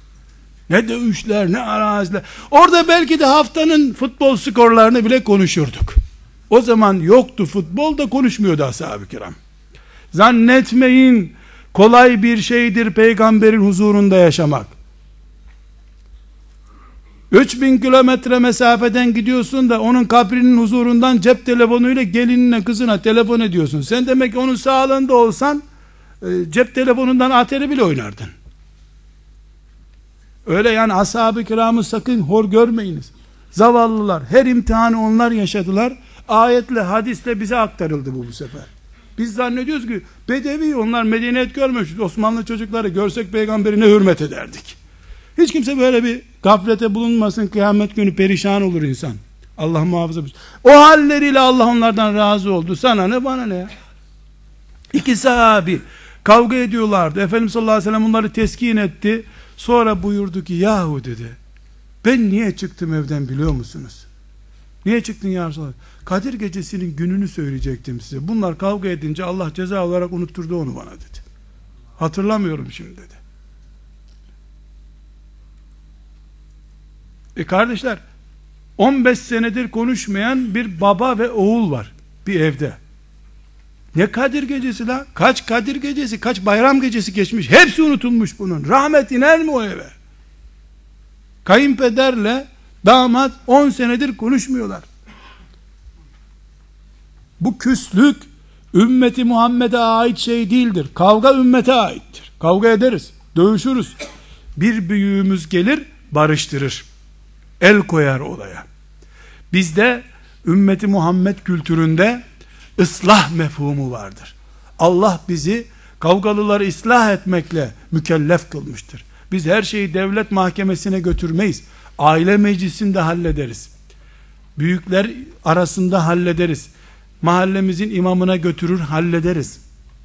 Ne dövüşler, ne araziler. Orada belki de haftanın futbol skorlarını bile konuşurduk. O zaman yoktu futbol, da konuşmuyordu ashab-ı kiram. Zannetmeyin kolay bir şeydir peygamberin huzurunda yaşamak. üç bin kilometre mesafeden gidiyorsun da onun kabrinin huzurundan cep telefonuyla gelinine kızına telefon ediyorsun. Sen demek ki onun sağlığında olsan e, cep telefonundan ateri bile oynardın. Öyle yani ashab-ı kiramı sakın hor görmeyiniz. Zavallılar, her imtihanı onlar yaşadılar. Ayetle hadisle bize aktarıldı bu bu sefer. Biz zannediyoruz ki bedevi, onlar medeniyet görmüş. Osmanlı çocukları görsek peygamberi ne hürmet ederdik. Hiç kimse böyle bir gaflete bulunmasın, kıyamet günü perişan olur insan. Allah muhafaza. O halleriyle Allah onlardan razı oldu. Sana ne bana ne ya? İki sahabi kavga ediyorlardı. Efendimiz sallallahu aleyhi ve sellem onları teskin etti. Sonra buyurdu ki yahu dedi, ben niye çıktım evden biliyor musunuz? Niye çıktın ya Resulallah? Kadir gecesinin gününü söyleyecektim size. Bunlar kavga edince Allah ceza olarak unutturdu onu bana dedi. Hatırlamıyorum şimdi dedi. E kardeşler, on beş senedir konuşmayan bir baba ve oğul var bir evde. Ne Kadir gecesi la? Kaç Kadir gecesi, kaç bayram gecesi geçmiş. Hepsi unutulmuş bunun. Rahmet iner mi o eve? Kayınpederle damat on senedir konuşmuyorlar. Bu küslük ümmeti Muhammed'e ait şey değildir. Kavga ümmete aittir. Kavga ederiz, dövüşürüz. Bir büyüğümüz gelir, barıştırır. El koyar olaya. Bizde ümmeti Muhammed kültüründe ıslah mefhumu vardır. Allah bizi kavgalıları ıslah etmekle mükellef kılmıştır. Biz her şeyi devlet mahkemesine götürmeyiz. Aile meclisinde hallederiz. Büyükler arasında hallederiz. Mahallemizin imamına götürür hallederiz.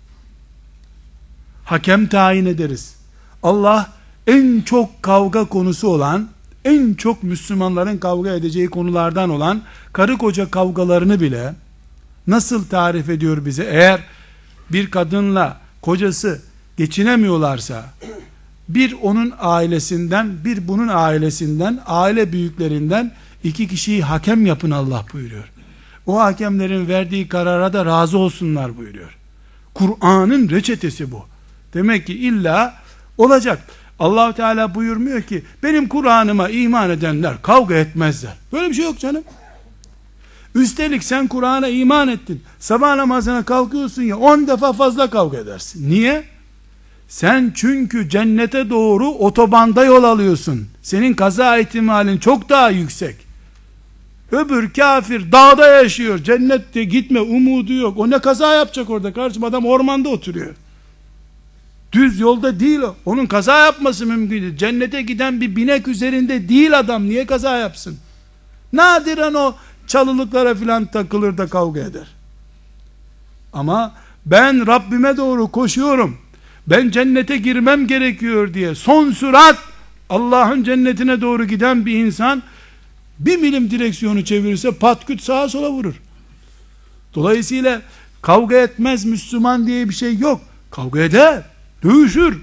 Hakem tayin ederiz. Allah en çok kavga konusu olan, en çok Müslümanların kavga edeceği konulardan olan karı koca kavgalarını bile nasıl tarif ediyor bize? Eğer bir kadınla kocası geçinemiyorlarsa, bir onun ailesinden, bir bunun ailesinden, aile büyüklerinden iki kişiyi hakem yapın Allah buyuruyor. O hakemlerin verdiği karara da razı olsunlar buyuruyor. Kur'an'ın reçetesi bu. Demek ki illa olacak. Allah-u Teala buyurmuyor ki benim Kur'an'ıma iman edenler kavga etmezler. Böyle bir şey yok canım. Üstelik sen Kur'an'a iman ettin. Sabah namazına kalkıyorsun ya, on defa fazla kavga edersin. Niye? Sen çünkü cennete doğru otobanda yol alıyorsun. Senin kaza ihtimalin çok daha yüksek. Öbür kafir dağda yaşıyor. Cennette gitme umudu yok. O ne kaza yapacak orada kardeşim? Adam ormanda oturuyor. Düz yolda değil o. Onun kaza yapması mümkün değil. Cennete giden bir binek üzerinde değil adam. Niye kaza yapsın? Nadiren o çalılıklara filan takılır da kavga eder. Ama ben Rabbime doğru koşuyorum, ben cennete girmem gerekiyor diye son sürat Allah'ın cennetine doğru giden bir insan bir milim direksiyonu çevirirse patküt sağa sola vurur. Dolayısıyla kavga etmez Müslüman diye bir şey yok. Kavga eder, dövüşür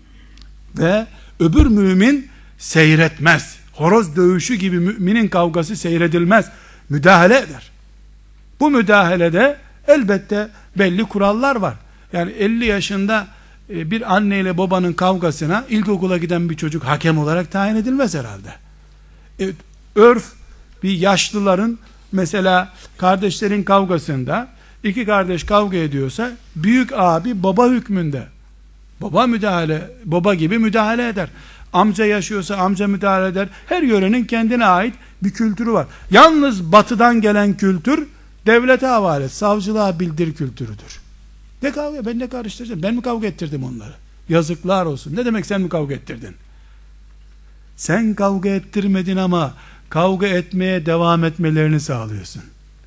ve öbür mümin seyretmez. Horoz dövüşü gibi müminin kavgası seyredilmez. Müdahale eder. Bu müdahalede elbette belli kurallar var. Yani elli yaşında bir anne ile babanın kavgasına ilkokula giden bir çocuk hakem olarak tayin edilmez herhalde. Evet, örf bir yaşlıların mesela kardeşlerin kavgasında iki kardeş kavga ediyorsa büyük abi baba hükmünde. Baba müdahale, baba gibi müdahale eder. Amca yaşıyorsa amca müdahale eder. Her yörenin kendine ait bir kültürü var. Yalnız batıdan gelen kültür devlete havale, savcılığa bildir kültürüdür. Ne kavga? Ben ne karıştıracağım? Ben mi kavga ettirdim onları? Yazıklar olsun. Ne demek sen mi kavga ettirdin? Sen kavga ettirmedin ama kavga etmeye devam etmelerini sağlıyorsun.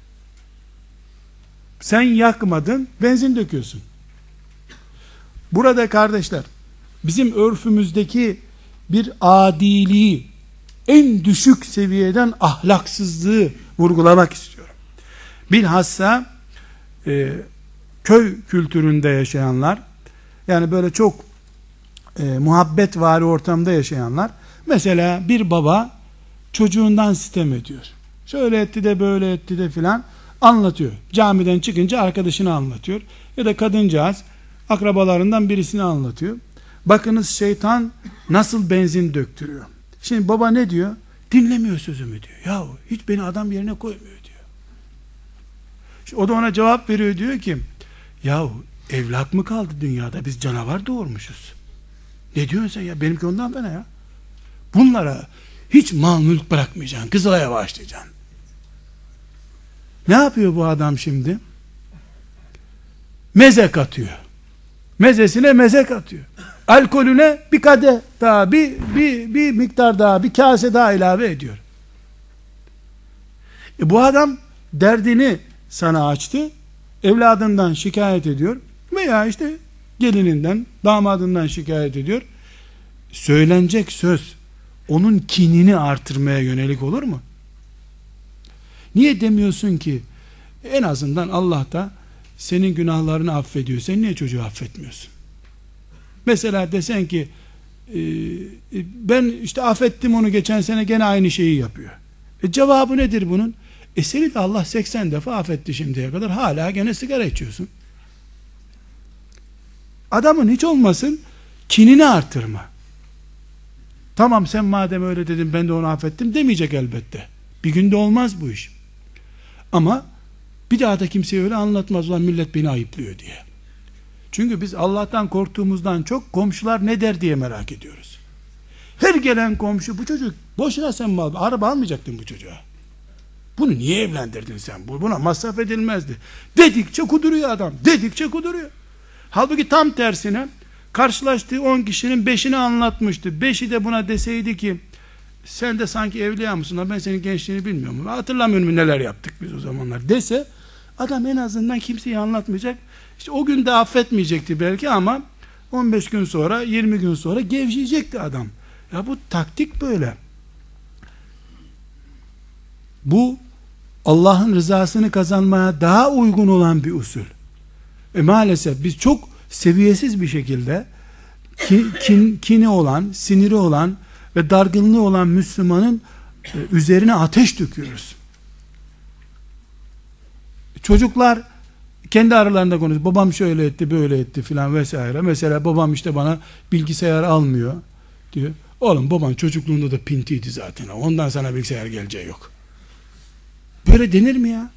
Sen yakmadın, benzin döküyorsun. Burada kardeşler, bizim örfümüzdeki bir adiliği, en düşük seviyeden ahlaksızlığı vurgulamak istiyorum. Bilhassa e, köy kültüründe yaşayanlar, yani böyle çok e, muhabbetvari ortamda yaşayanlar, mesela bir baba çocuğundan sitem ediyor. Şöyle etti de böyle etti de filan anlatıyor. Camiden çıkınca arkadaşını anlatıyor. Ya da kadıncağız akrabalarından birisini anlatıyor. Bakınız şeytan nasıl benzin döktürüyor. Şimdi baba ne diyor? Dinlemiyor sözümü diyor. Yahu hiç beni adam yerine koymuyor diyor. İşte o da ona cevap veriyor, diyor ki yahu evlat mı kaldı dünyada, biz canavar doğurmuşuz. Ne diyorsun sen ya, benimki ondan fena ya. Bunlara hiç mal mülk bırakmayacaksın, Kızılay'a başlayacaksın. Ne yapıyor bu adam şimdi? Meze katıyor. Mezesine meze katıyor. Alkolüne bir kadeh daha, bir, bir, bir miktar daha, bir kase daha ilave ediyor. E bu adam derdini sana açtı, evladından şikayet ediyor veya işte gelininden, damadından şikayet ediyor. Söylenecek söz onun kinini artırmaya yönelik olur mu? Niye demiyorsun ki en azından Allah da senin günahlarını affediyor, sen niye çocuğu affetmiyorsun? Mesela desen ki e, ben işte affettim onu, geçen sene gene aynı şeyi yapıyor. E cevabı nedir bunun? E seni de Allah seksen defa affetti şimdiye kadar, hala gene sigara içiyorsun. Adamın hiç olmasın kinini artırma. Tamam sen madem öyle dedin ben de onu affettim demeyecek elbette. Bir günde olmaz bu iş. Ama bir daha da kimseye öyle anlatmaz, ulan millet beni ayıplıyor diye. Çünkü biz Allah'tan korktuğumuzdan çok komşular ne der diye merak ediyoruz. Her gelen komşu, bu çocuk boşuna sen mal, araba almayacaktın bu çocuğa. Bunu niye evlendirdin sen? Buna masraf edilmezdi. Dedikçe kuduruyor adam. Dedikçe kuduruyor. Halbuki tam tersine karşılaştığı on kişinin beşini anlatmıştı. Beşi de buna deseydi ki sen de sanki evliya mısın? Ben senin gençliğini bilmiyorum. Hatırlamıyorum neler yaptık biz o zamanlar dese, adam en azından kimseyi anlatmayacak. İşte o gün de affetmeyecekti belki ama on beş gün sonra, yirmi gün sonra gevşeyecekti adam. Ya bu taktik böyle. Bu Allah'ın rızasını kazanmaya daha uygun olan bir usul. E maalesef biz çok seviyesiz bir şekilde kin, kin, kini olan, siniri olan ve dargınlığı olan Müslümanın e, üzerine ateş döküyoruz. Çocuklar kendi aralarında konuşuyor. Babam şöyle etti, böyle etti filan vesaire. Mesela babam işte bana bilgisayar almıyor diyor. Oğlum baban çocukluğunda da pintiydi zaten. Ondan sana bilgisayar geleceği yok. Böyle denir mi ya?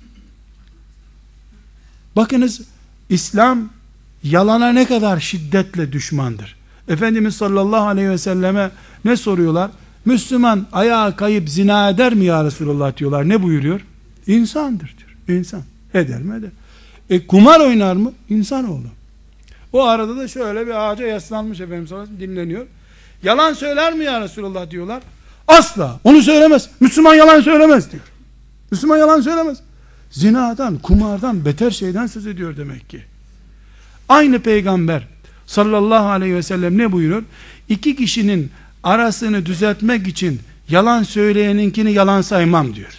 Bakınız, İslam yalana ne kadar şiddetle düşmandır. Efendimiz sallallahu aleyhi ve selleme ne soruyorlar? Müslüman ayağa kayıp zina eder mi ya Resulullah diyorlar. Ne buyuruyor? İnsandır diyor. İnsan. Eder mi eder. E kumar oynar mı? İnsanoğlu. O arada da şöyle bir ağaca yaslanmış Efendimiz sallallahu aleyhi ve sellem dinleniyor. Yalan söyler mi ya Resulullah diyorlar. Asla. Onu söylemez. Müslüman yalan söylemez diyor. Müslüman yalan söylemez. Zinadan, kumardan, beter şeyden söz ediyor demek ki. Aynı peygamber sallallahu aleyhi ve sellem ne buyuruyor? İki kişinin arasını düzeltmek için yalan söyleyeninkini yalan saymam diyor.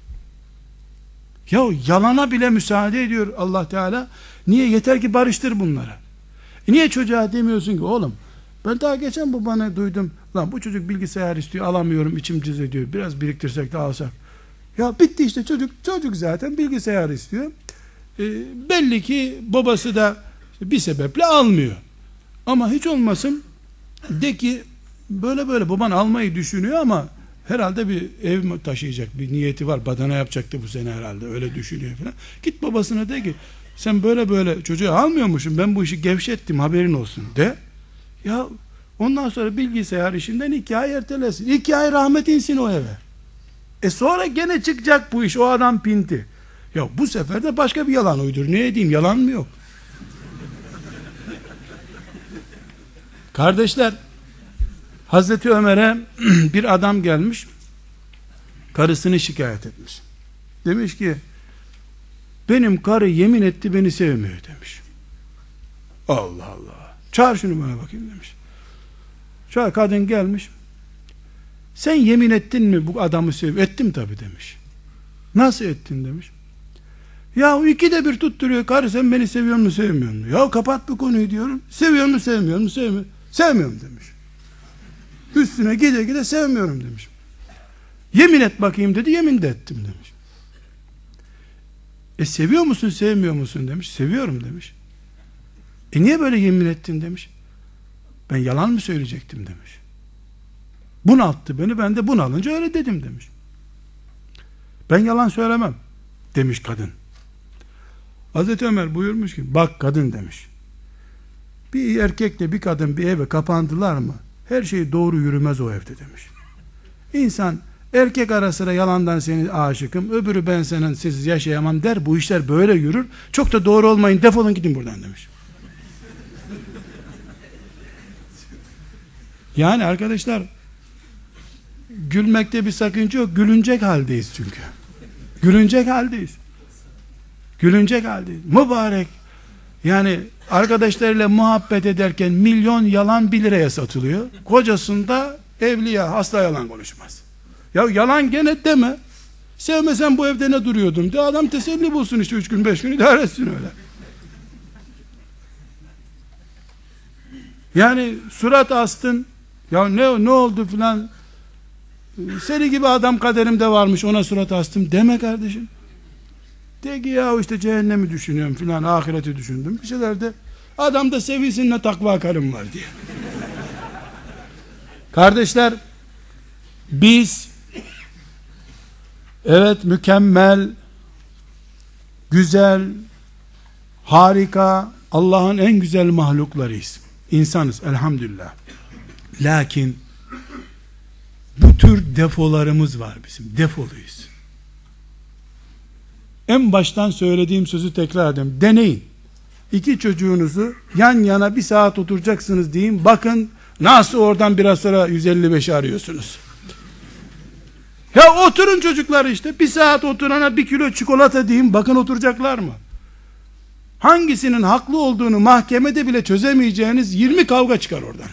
Ya yalana bile müsaade ediyor Allah Teala. Niye? Yeter ki barıştır bunları. E niye çocuğa demiyorsun ki oğlum ben daha geçen bu bana duydum. Lan bu çocuk bilgisayar istiyor, alamıyorum, içim cız ediyor. Biraz biriktirsek de alsak. Ya bitti işte, çocuk çocuk zaten bilgisayar istiyor. E, belli ki babası da bir sebeple almıyor. Ama hiç olmasın de ki böyle böyle baban almayı düşünüyor ama herhalde bir ev taşıyacak bir niyeti var. Badana yapacaktı bu sene herhalde. Öyle düşünüyor falan. Git babasına de ki sen böyle böyle çocuğu almıyormuşsun. Ben bu işi gevşettim, haberin olsun de. Ya ondan sonra bilgisayar işinden iki ay ertelesin. İki ay rahmet insin o eve. E sonra gene çıkacak bu iş. O adam pinti. Ya bu sefer de başka bir yalan uydur. Ne edeyim? Yalan mı yok? Kardeşler, Hazreti Ömer'e bir adam gelmiş, karısını şikayet etmiş. Demiş ki benim karı yemin etti beni sevmiyor demiş. Allah Allah. Çağır şunu bana bakayım demiş. Çağır, kadın gelmiş. Sen yemin ettin mi bu adamı sev? Ettim tabi demiş. Nasıl ettin demiş. Ya ikide bir tutturuyor karı, sen beni seviyor mu sevmiyor mu? Ya kapat bu konuyu diyorum. Seviyor mu sevmiyor mu? Sevmiyor. Sevmiyorum demiş. Üstüne gide gide sevmiyorum demiş. Yemin et bakayım dedi, yemin de ettim demiş. E seviyor musun sevmiyor musun demiş. Seviyorum demiş. E niye böyle yemin ettin demiş. Ben yalan mı söyleyecektim demiş. Bunalttı beni, ben de bunalınca öyle dedim demiş. Ben yalan söylemem demiş kadın. Hazreti Ömer buyurmuş ki, bak kadın demiş, bir erkekle bir kadın bir eve kapandılar mı her şey doğru yürümez o evde demiş. İnsan erkek ara sıra yalandan seni aşıkım, öbürü ben senin siz yaşayamam der, bu işler böyle yürür, çok da doğru olmayın, defolun gidin buradan demiş. Yani arkadaşlar, gülmekte bir sakınca yok, gülünecek haldeyiz çünkü. Gülünecek haldeyiz. Gülünecek haldeyiz. Mübarek. Yani arkadaşlarıyla muhabbet ederken milyon yalan bir liraya satılıyor. Kocasında evliya, asla yalan konuşmaz. Ya yalan gene deme. Sevmesen bu evde ne duruyordum de, adam teselli bulsun işte, üç gün beş gün idare etsin öyle. Yani surat astın, ya ne ne oldu filan, seni gibi adam kaderimde varmış, ona surat astım deme kardeşim. De ki ya işte cehennemi düşünüyorum filan, ahireti düşündüm bir şeyler de, adam da sevilsin ne takva karım var diye. Kardeşler, biz evet mükemmel, güzel, harika, Allah'ın en güzel mahluklarıyız. İnsanız elhamdülillah. Lakin bu tür defolarımız var bizim. Defoluyuz. En baştan söylediğim sözü tekrar edeyim. Deneyin. İki çocuğunuzu yan yana bir saat oturacaksınız deyin. Bakın nasıl oradan biraz sonra yüz elli beşi arıyorsunuz. Ya oturun çocuklar işte. Bir saat oturana bir kilo çikolata deyin. Bakın oturacaklar mı? Hangisinin haklı olduğunu mahkemede bile çözemeyeceğiniz yirmi kavga çıkar oradan.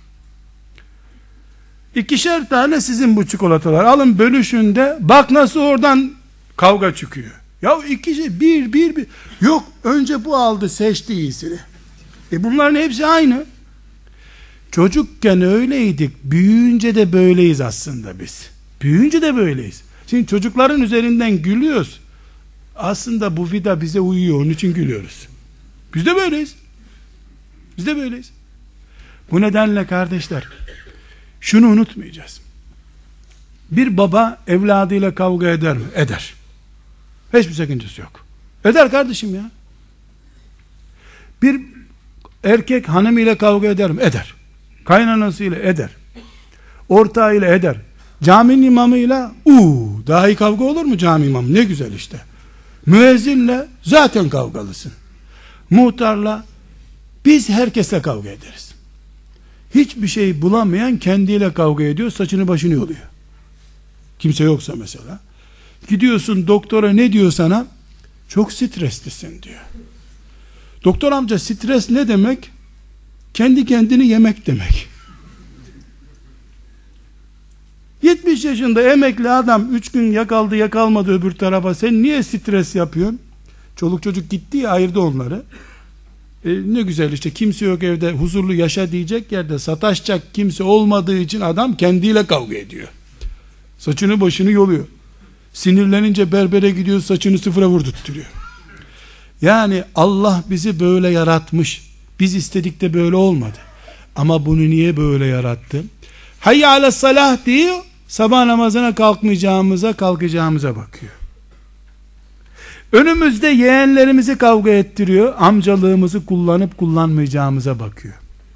İkişer tane sizin bu çikolatalar. Alın bölüşün de bak nasıl oradan kavga çıkıyor. Ya iki bir bir bir. Yok önce bu aldı seçti iyisini. E bunların hepsi aynı. Çocukken öyleydik. Büyüyünce de böyleyiz aslında biz. Büyüyünce de böyleyiz. Şimdi çocukların üzerinden gülüyoruz. Aslında bu vida bize uyuyor. Onun için gülüyoruz. Biz de böyleyiz. Biz de böyleyiz. Bu nedenle kardeşler, şunu unutmayacağız. Bir baba evladıyla kavga eder mi? Eder. Hiçbir sakıncası yok. Eder kardeşim ya. Bir erkek hanımıyla kavga eder mi? Eder. Kaynanasıyla eder. Ortağıyla eder. Caminin imamıyla uuu daha iyi kavga olur mu cami imamı? Ne güzel işte. Müezzinle zaten kavgalısın. Muhtarla biz herkesle kavga ederiz. Hiçbir şey bulamayan kendiyle kavga ediyor, saçını başını yoluyor. Kimse yoksa mesela. Gidiyorsun doktora, ne diyor sana? Çok streslisin diyor. Doktor amca stres ne demek? Kendi kendini yemek demek. yetmiş yaşında emekli adam üç gün yakaldı yakalmadı öbür tarafa, sen niye stres yapıyorsun? Çoluk çocuk gitti ya, ayırdı onları. E, ne güzel işte, kimse yok evde, huzurlu yaşa diyecek yerde sataşacak kimse olmadığı için adam kendiyle kavga ediyor. Saçını başını yoluyor. Sinirlenince berbere gidiyor, saçını sıfıra vurdurtturuyor. Yani Allah bizi böyle yaratmış. Biz istedik de böyle olmadı. Ama bunu niye böyle yarattı? Hayy ala salah diyor, sabah namazına kalkmayacağımıza kalkacağımıza bakıyor. Önümüzde yeğenlerimizi kavga ettiriyor, amcalığımızı kullanıp kullanmayacağımıza bakıyor.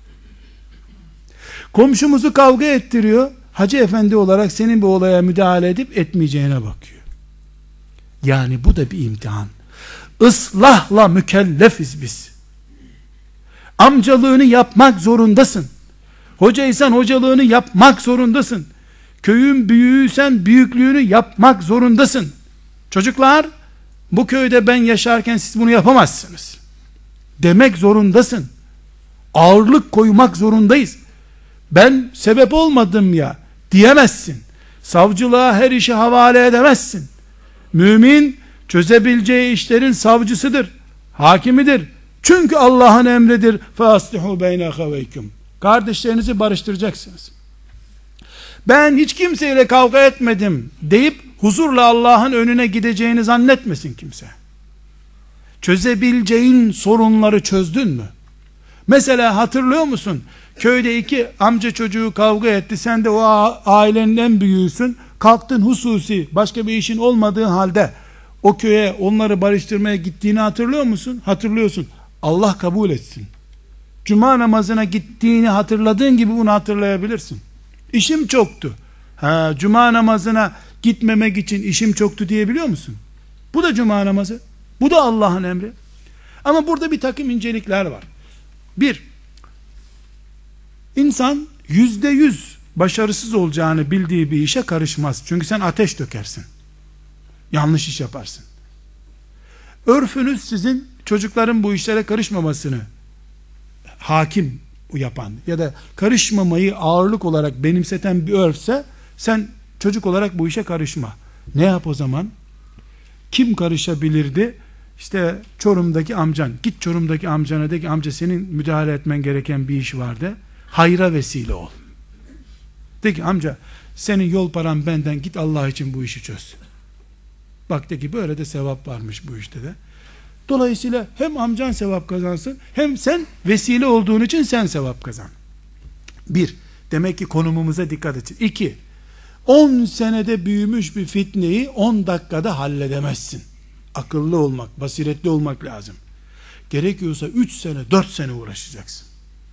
Komşumuzu kavga ettiriyor, hacı efendi olarak senin bir olaya müdahale edip etmeyeceğine bakıyor. Yani bu da bir imtihan. Islahla mükellefiz biz. Amcalığını yapmak zorundasın. Hocaysan hocalığını yapmak zorundasın. Köyün büyüğüysen büyüklüğünü yapmak zorundasın. Çocuklar, bu köyde ben yaşarken siz bunu yapamazsınız demek zorundasın. Ağırlık koymak zorundayız. Ben sebep olmadım ya diyemezsin. Savcılığa her işi havale edemezsin. Mümin çözebileceği işlerin savcısıdır, hakimidir. Çünkü Allah'ın emridir. فَاصْلِحُوا بَيْنَ خَوَيْكُمْ. Kardeşlerinizi barıştıracaksınız. Ben hiç kimseyle kavga etmedim deyip huzurla Allah'ın önüne gideceğini zannetmesin kimse. Çözebileceğin sorunları çözdün mü? Mesela hatırlıyor musun? Köyde iki amca çocuğu kavga etti. Sen de o ailenin en büyüğüsün. Kalktın hususi başka bir işin olmadığı halde o köye onları barıştırmaya gittiğini hatırlıyor musun? Hatırlıyorsun. Allah kabul etsin. Cuma namazına gittiğini hatırladığın gibi bunu hatırlayabilirsin. İşim çoktu. Ha, cuma namazına gitmemek için işim çoktu diyebiliyor musun? Bu da cuma namazı. Bu da Allah'ın emri. Ama burada bir takım incelikler var. Bir, insan yüzde yüz başarısız olacağını bildiği bir işe karışmaz. Çünkü sen ateş dökersin. Yanlış iş yaparsın. Örfünüz sizin çocukların bu işlere karışmamasını hakim yapan ya da karışmamayı ağırlık olarak benimseten bir örfse, sen çocuk olarak bu işe karışma. Ne yap o zaman? Kim karışabilirdi? İşte Çorum'daki amcan. Git Çorum'daki amcana de ki, amca senin müdahale etmen gereken bir iş vardı. Hayra vesile ol. De ki, amca senin yol paran benden, git Allah için bu işi çöz. Bak de ki, böyle de sevap varmış bu işte de. Dolayısıyla hem amcan sevap kazansın, hem sen vesile olduğun için sen sevap kazan. Bir, demek ki konumumuza dikkat edin. İki, on senede büyümüş bir fitneyi on dakikada halledemezsin. Akıllı olmak, basiretli olmak lazım. Gerekiyorsa üç sene, dört sene uğraşacaksın.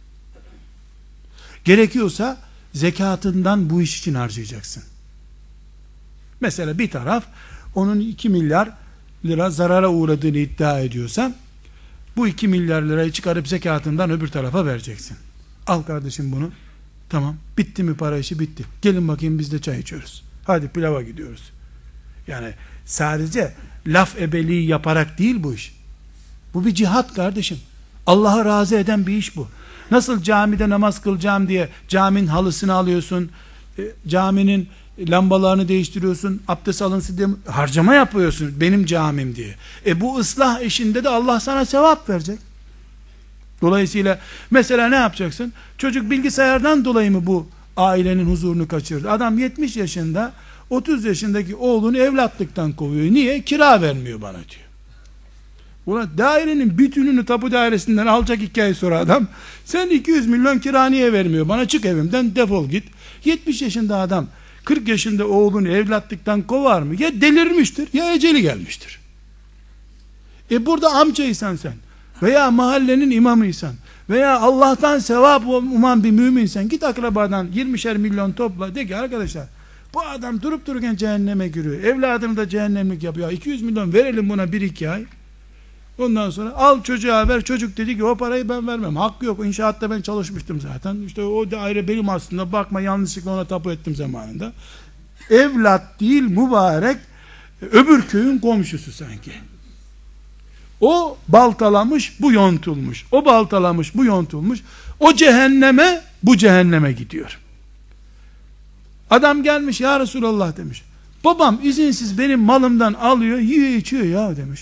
Gerekiyorsa zekatından bu iş için harcayacaksın. Mesela bir taraf onun iki milyar lira zarara uğradığını iddia ediyorsa, bu iki milyar lirayı çıkarıp zekatından öbür tarafa vereceksin. Al kardeşim bunu. Tamam. Bitti mi para işi? Bitti. Gelin bakayım biz de çay içiyoruz. Hadi pilava gidiyoruz. Yani sadece laf ebeliği yaparak değil bu iş. Bu bir cihat kardeşim. Allah'a razı eden bir iş bu. Nasıl camide namaz kılacağım diye caminin halısını alıyorsun, e, caminin lambalarını değiştiriyorsun, abdest alınsın diye harcama yapıyorsun, benim camim diye. E bu ıslah işinde de Allah sana sevap verecek. Dolayısıyla mesela ne yapacaksın? Çocuk bilgisayardan dolayı mı bu ailenin huzurunu kaçırdı? Adam yetmiş yaşında, otuz yaşındaki oğlunu evlatlıktan kovuyor. Niye? Kira vermiyor bana diyor. Ulan dairenin bütününü tapu dairesinden alacak iki ay sonra adam, sen iki yüz milyon kira niye vermiyor bana, çık evimden, defol git. yetmiş yaşında adam kırk yaşında oğlunu evlatlıktan kovar mı? Ya delirmiştir ya eceli gelmiştir. E burada amcaysan sen veya mahallenin imamıysan veya Allah'tan sevap uman bir müminsen, git akrabadan yirmişer milyon topla, de ki arkadaşlar bu adam durup dururken cehenneme giriyor, evladını da cehennemlik yapıyor, iki yüz milyon verelim buna bir iki ay, ondan sonra al çocuğa ver. Çocuk dedi ki o parayı ben vermem, hakkı yok, inşaatta ben çalışmıştım zaten, işte o daire benim aslında, bakma yanlışlıkla ona tapu ettim zamanında. Evlat değil mübarek, öbür köyün komşusu sanki. O baltalamış, bu yontulmuş. O baltalamış, bu yontulmuş. O cehenneme, bu cehenneme gidiyor. Adam gelmiş, ya Resulallah demiş, babam izinsiz benim malımdan alıyor, yiyor içiyor ya demiş.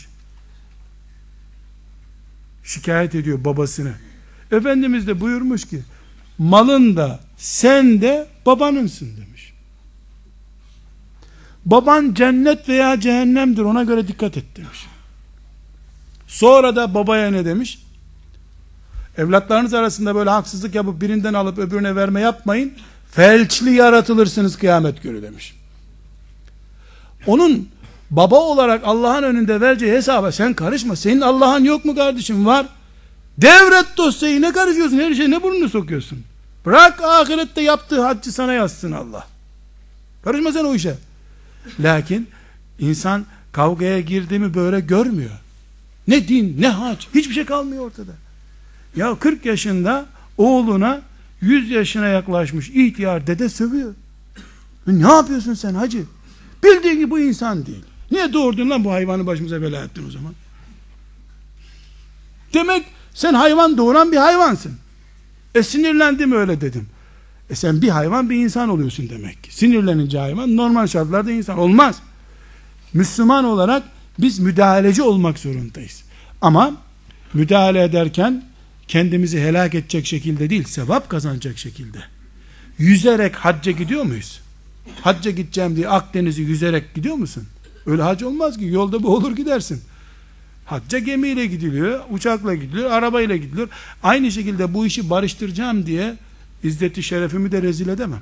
Şikayet ediyor babasını. Efendimiz de buyurmuş ki, malın da sen de babanınsın demiş. Baban cennet veya cehennemdir, ona göre dikkat et demiş. Sonra da babaya ne demiş? Evlatlarınız arasında böyle haksızlık yapıp birinden alıp öbürüne verme yapmayın, felçli yaratılırsınız kıyamet günü demiş. Onun baba olarak Allah'ın önünde vereceği hesaba sen karışma. Senin Allah'ın yok mu kardeşim? Var. Devret dosyayı, ne karışıyorsun? Her şeye ne burnunu sokuyorsun? Bırak, ahirette yaptığı haccı sana yazsın Allah. Karışma sen o işe. Lakin insan kavgaya girdi mi böyle görmüyor. Ne din, ne hac, hiçbir şey kalmıyor ortada. Ya kırk yaşında oğluna yüz yaşına yaklaşmış ihtiyar dede sövüyor. Ne yapıyorsun sen hacı? Bildiğin gibi bu insan değil. Niye doğurdun lan bu hayvanı başımıza bela ettin o zaman? Demek sen hayvan doğuran bir hayvansın. E sinirlendim öyle dedim. E sen bir hayvan bir insan oluyorsun demek ki. Sinirlenince hayvan, normal şartlarda insan olmaz. Müslüman olarak biz müdahaleci olmak zorundayız. Ama müdahale ederken kendimizi helak edecek şekilde değil, sevap kazanacak şekilde. Yüzerek hacca gidiyor muyuz? Hacca gideceğim diye Akdeniz'i yüzerek gidiyor musun? Öyle hac olmaz ki, yolda boğulur gidersin. Hacca gemiyle gidiliyor, uçakla gidiliyor, arabayla gidiliyor. Aynı şekilde bu işi barıştıracağım diye İzzeti şerefimi de rezil edemem.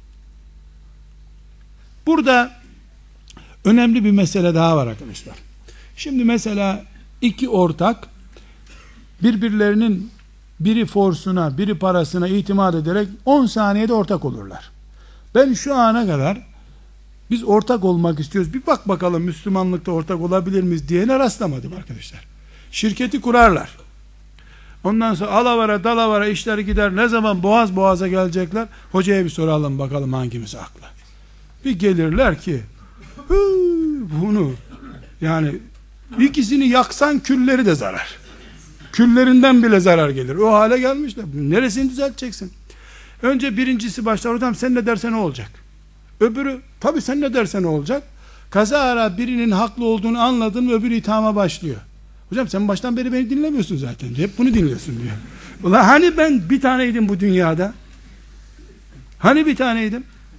Burada önemli bir mesele daha var arkadaşlar. Şimdi mesela iki ortak birbirlerinin biri forsuna, biri parasına itimat ederek on saniyede ortak olurlar. Ben şu ana kadar biz ortak olmak istiyoruz, bir bak bakalım Müslümanlıkta ortak olabilir miyiz diyene rastlamadım arkadaşlar. Şirketi kurarlar. Ondan sonra alavara dalavara işler gider. Ne zaman boğaz boğaza gelecekler? Hocaya bir soralım bakalım hangimiz haklı. Bir gelirler ki bunu yani ikisini yaksan külleri de zarar. Küllerinden bile zarar gelir. O hale gelmişler. Neresini düzelteceksin? Önce birincisi başlar. Hocam sen ne dersen o olacak. Öbürü tabii sen ne dersen o olacak. Kazara birinin haklı olduğunu anladın mı öbürü ithama başlıyor. Hocam sen baştan beri beni dinlemiyorsun zaten. Hep bunu dinliyorsun diyor. Ulan hani ben bir taneydim bu dünyada? Hani bir taneydim?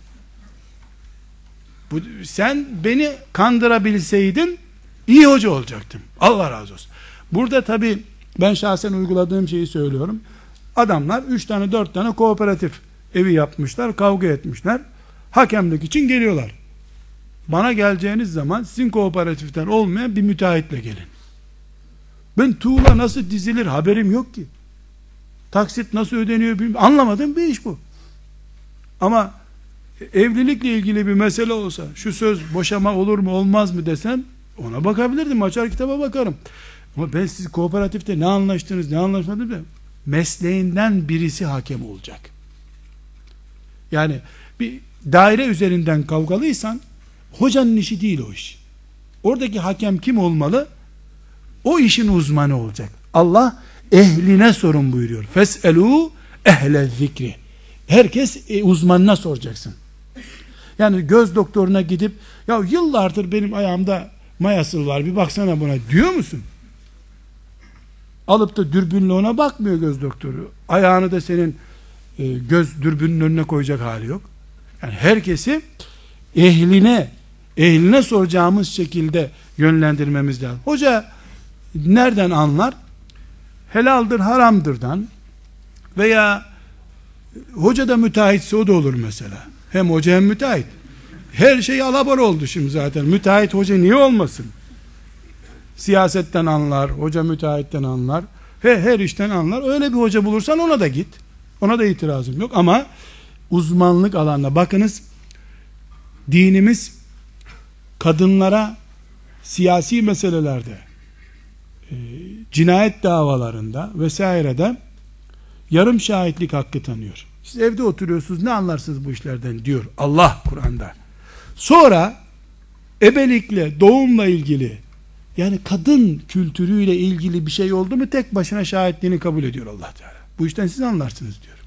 Bu, sen beni kandırabilseydin iyi hoca olacaktım. Allah razı olsun. Burada tabii ben şahsen uyguladığım şeyi söylüyorum. Adamlar üç tane dört tane kooperatif evi yapmışlar, kavga etmişler. Hakemlik için geliyorlar. Bana geleceğiniz zaman sizin kooperatiften olmayan bir müteahhitle gelin. Ben tuğla nasıl dizilir haberim yok ki. Taksit nasıl ödeniyor bilmiyorum. Anlamadığım bir iş bu. Ama evlilikle ilgili bir mesele olsa, şu söz boşama olur mu olmaz mı desem, ona bakabilirdim, açar kitaba bakarım. Ama ben siz kooperatifte ne anlaştınız ne anlaşmadınız da mesleğinden birisi hakem olacak. Yani bir daire üzerinden kavgalıysan hocanın işi değil o iş. Oradaki hakem kim olmalı? O işin uzmanı olacak. Allah ehline sorun buyuruyor. Fes'elû ehle zikri. Herkes e, uzmanına soracaksın. Yani göz doktoruna gidip ya yıllardır benim ayağımda mayasıl var bir baksana buna diyor musun? Alıp da dürbünle ona bakmıyor göz doktoru. Ayağını da senin e, göz dürbünün önüne koyacak hali yok. Yani herkesi ehline ehline soracağımız şekilde yönlendirmemiz lazım. Hoca nereden anlar? Helaldir haramdırdan veya hoca da müteahhitse o da olur mesela. Hem hoca hem müteahhit. Her şey alabora oldu şimdi zaten. Müteahhit hoca niye olmasın? Siyasetten anlar, hoca müteahhitten anlar. He, her işten anlar. Öyle bir hoca bulursan ona da git. Ona da itirazım yok ama uzmanlık alanına bakınız. Dinimiz kadınlara siyasi meselelerde, e, cinayet davalarında vesairede yarım şahitlik hakkı tanıyor. Siz evde oturuyorsunuz, ne anlarsınız bu işlerden diyor Allah Kur'an'da. Sonra ebelikle, doğumla ilgili, yani kadın kültürüyle ilgili bir şey oldu mu tek başına şahitliğini kabul ediyor Allah Teala. Bu işten siz anlarsınız diyor.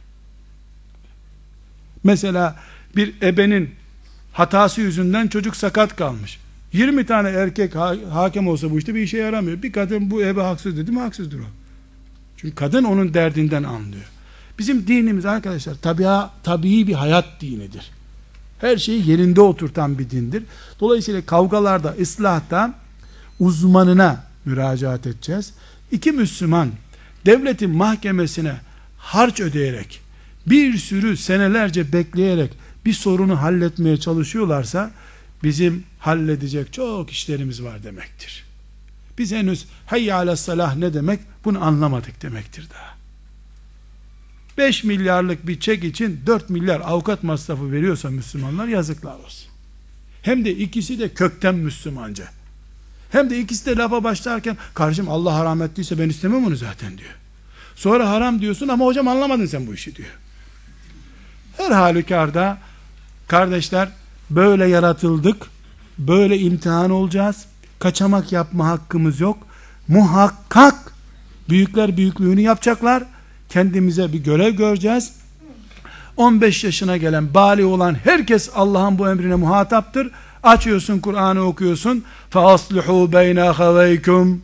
Mesela bir ebenin hatası yüzünden çocuk sakat kalmış. yirmi tane erkek ha- hakem olsa bu işte bir işe yaramıyor. Bir kadın bu ebe haksız dedi mi haksızdır o. Çünkü kadın onun derdinden anlıyor. Bizim dinimiz arkadaşlar tabiha, tabii bir hayat dinidir. Her şeyi yerinde oturtan bir dindir. Dolayısıyla kavgalarda, ıslahta uzmanına müracaat edeceğiz. İki Müslüman devletin mahkemesine harç ödeyerek bir sürü senelerce bekleyerek bir sorunu halletmeye çalışıyorlarsa bizim halledecek çok işlerimiz var demektir. Biz henüz hayy ala salah ne demek bunu anlamadık demektir daha. beş milyarlık bir çek için dört milyar avukat masrafı veriyorsa Müslümanlar yazıklar olsun. Hem de ikisi de kökten Müslümanca. Hem de ikisi de lafa başlarken kardeşim Allah haram ettiyse ben istemem onu zaten diyor. Sonra haram diyorsun ama hocam anlamadın sen bu işi diyor. Her halükarda kardeşler böyle yaratıldık. Böyle imtihan olacağız. Kaçamak yapma hakkımız yok. Muhakkak büyükler büyüklüğünü yapacaklar. Kendimize bir görev göreceğiz. on beş yaşına gelen, bâli olan herkes Allah'ın bu emrine muhataptır. Açıyorsun Kur'an'ı okuyorsun. فَأَصْلِحُوا بَيْنَ أَخَوَيْكُمْ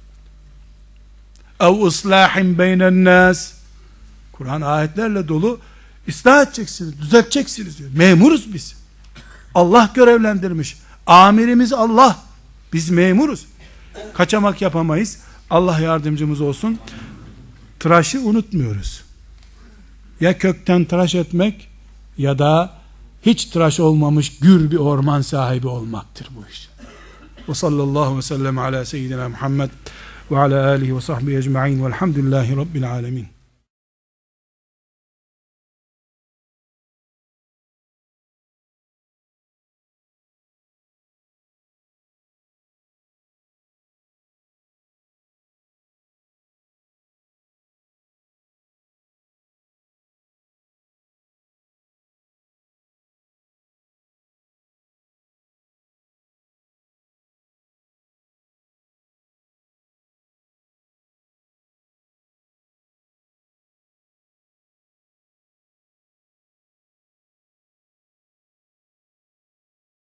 اَوْ اِصْلَاحٍ بَيْنَ النَّاسِ Kur'an ayetlerle dolu. İslah edeceksiniz, düzelteceksiniz diyor. Memuruz biz. Allah görevlendirmiş. Amirimiz Allah. Biz memuruz. Kaçamak yapamayız. Allah yardımcımız olsun. Tıraşı unutmuyoruz. Ya kökten tıraş etmek ya da hiç tıraş olmamış gür bir orman sahibi olmaktır bu iş. Ve sallallahu ve sellem ala seyyidina Muhammed ve ala alihi ve sahbihi ecma'in velhamdülillahi rabbil alemin.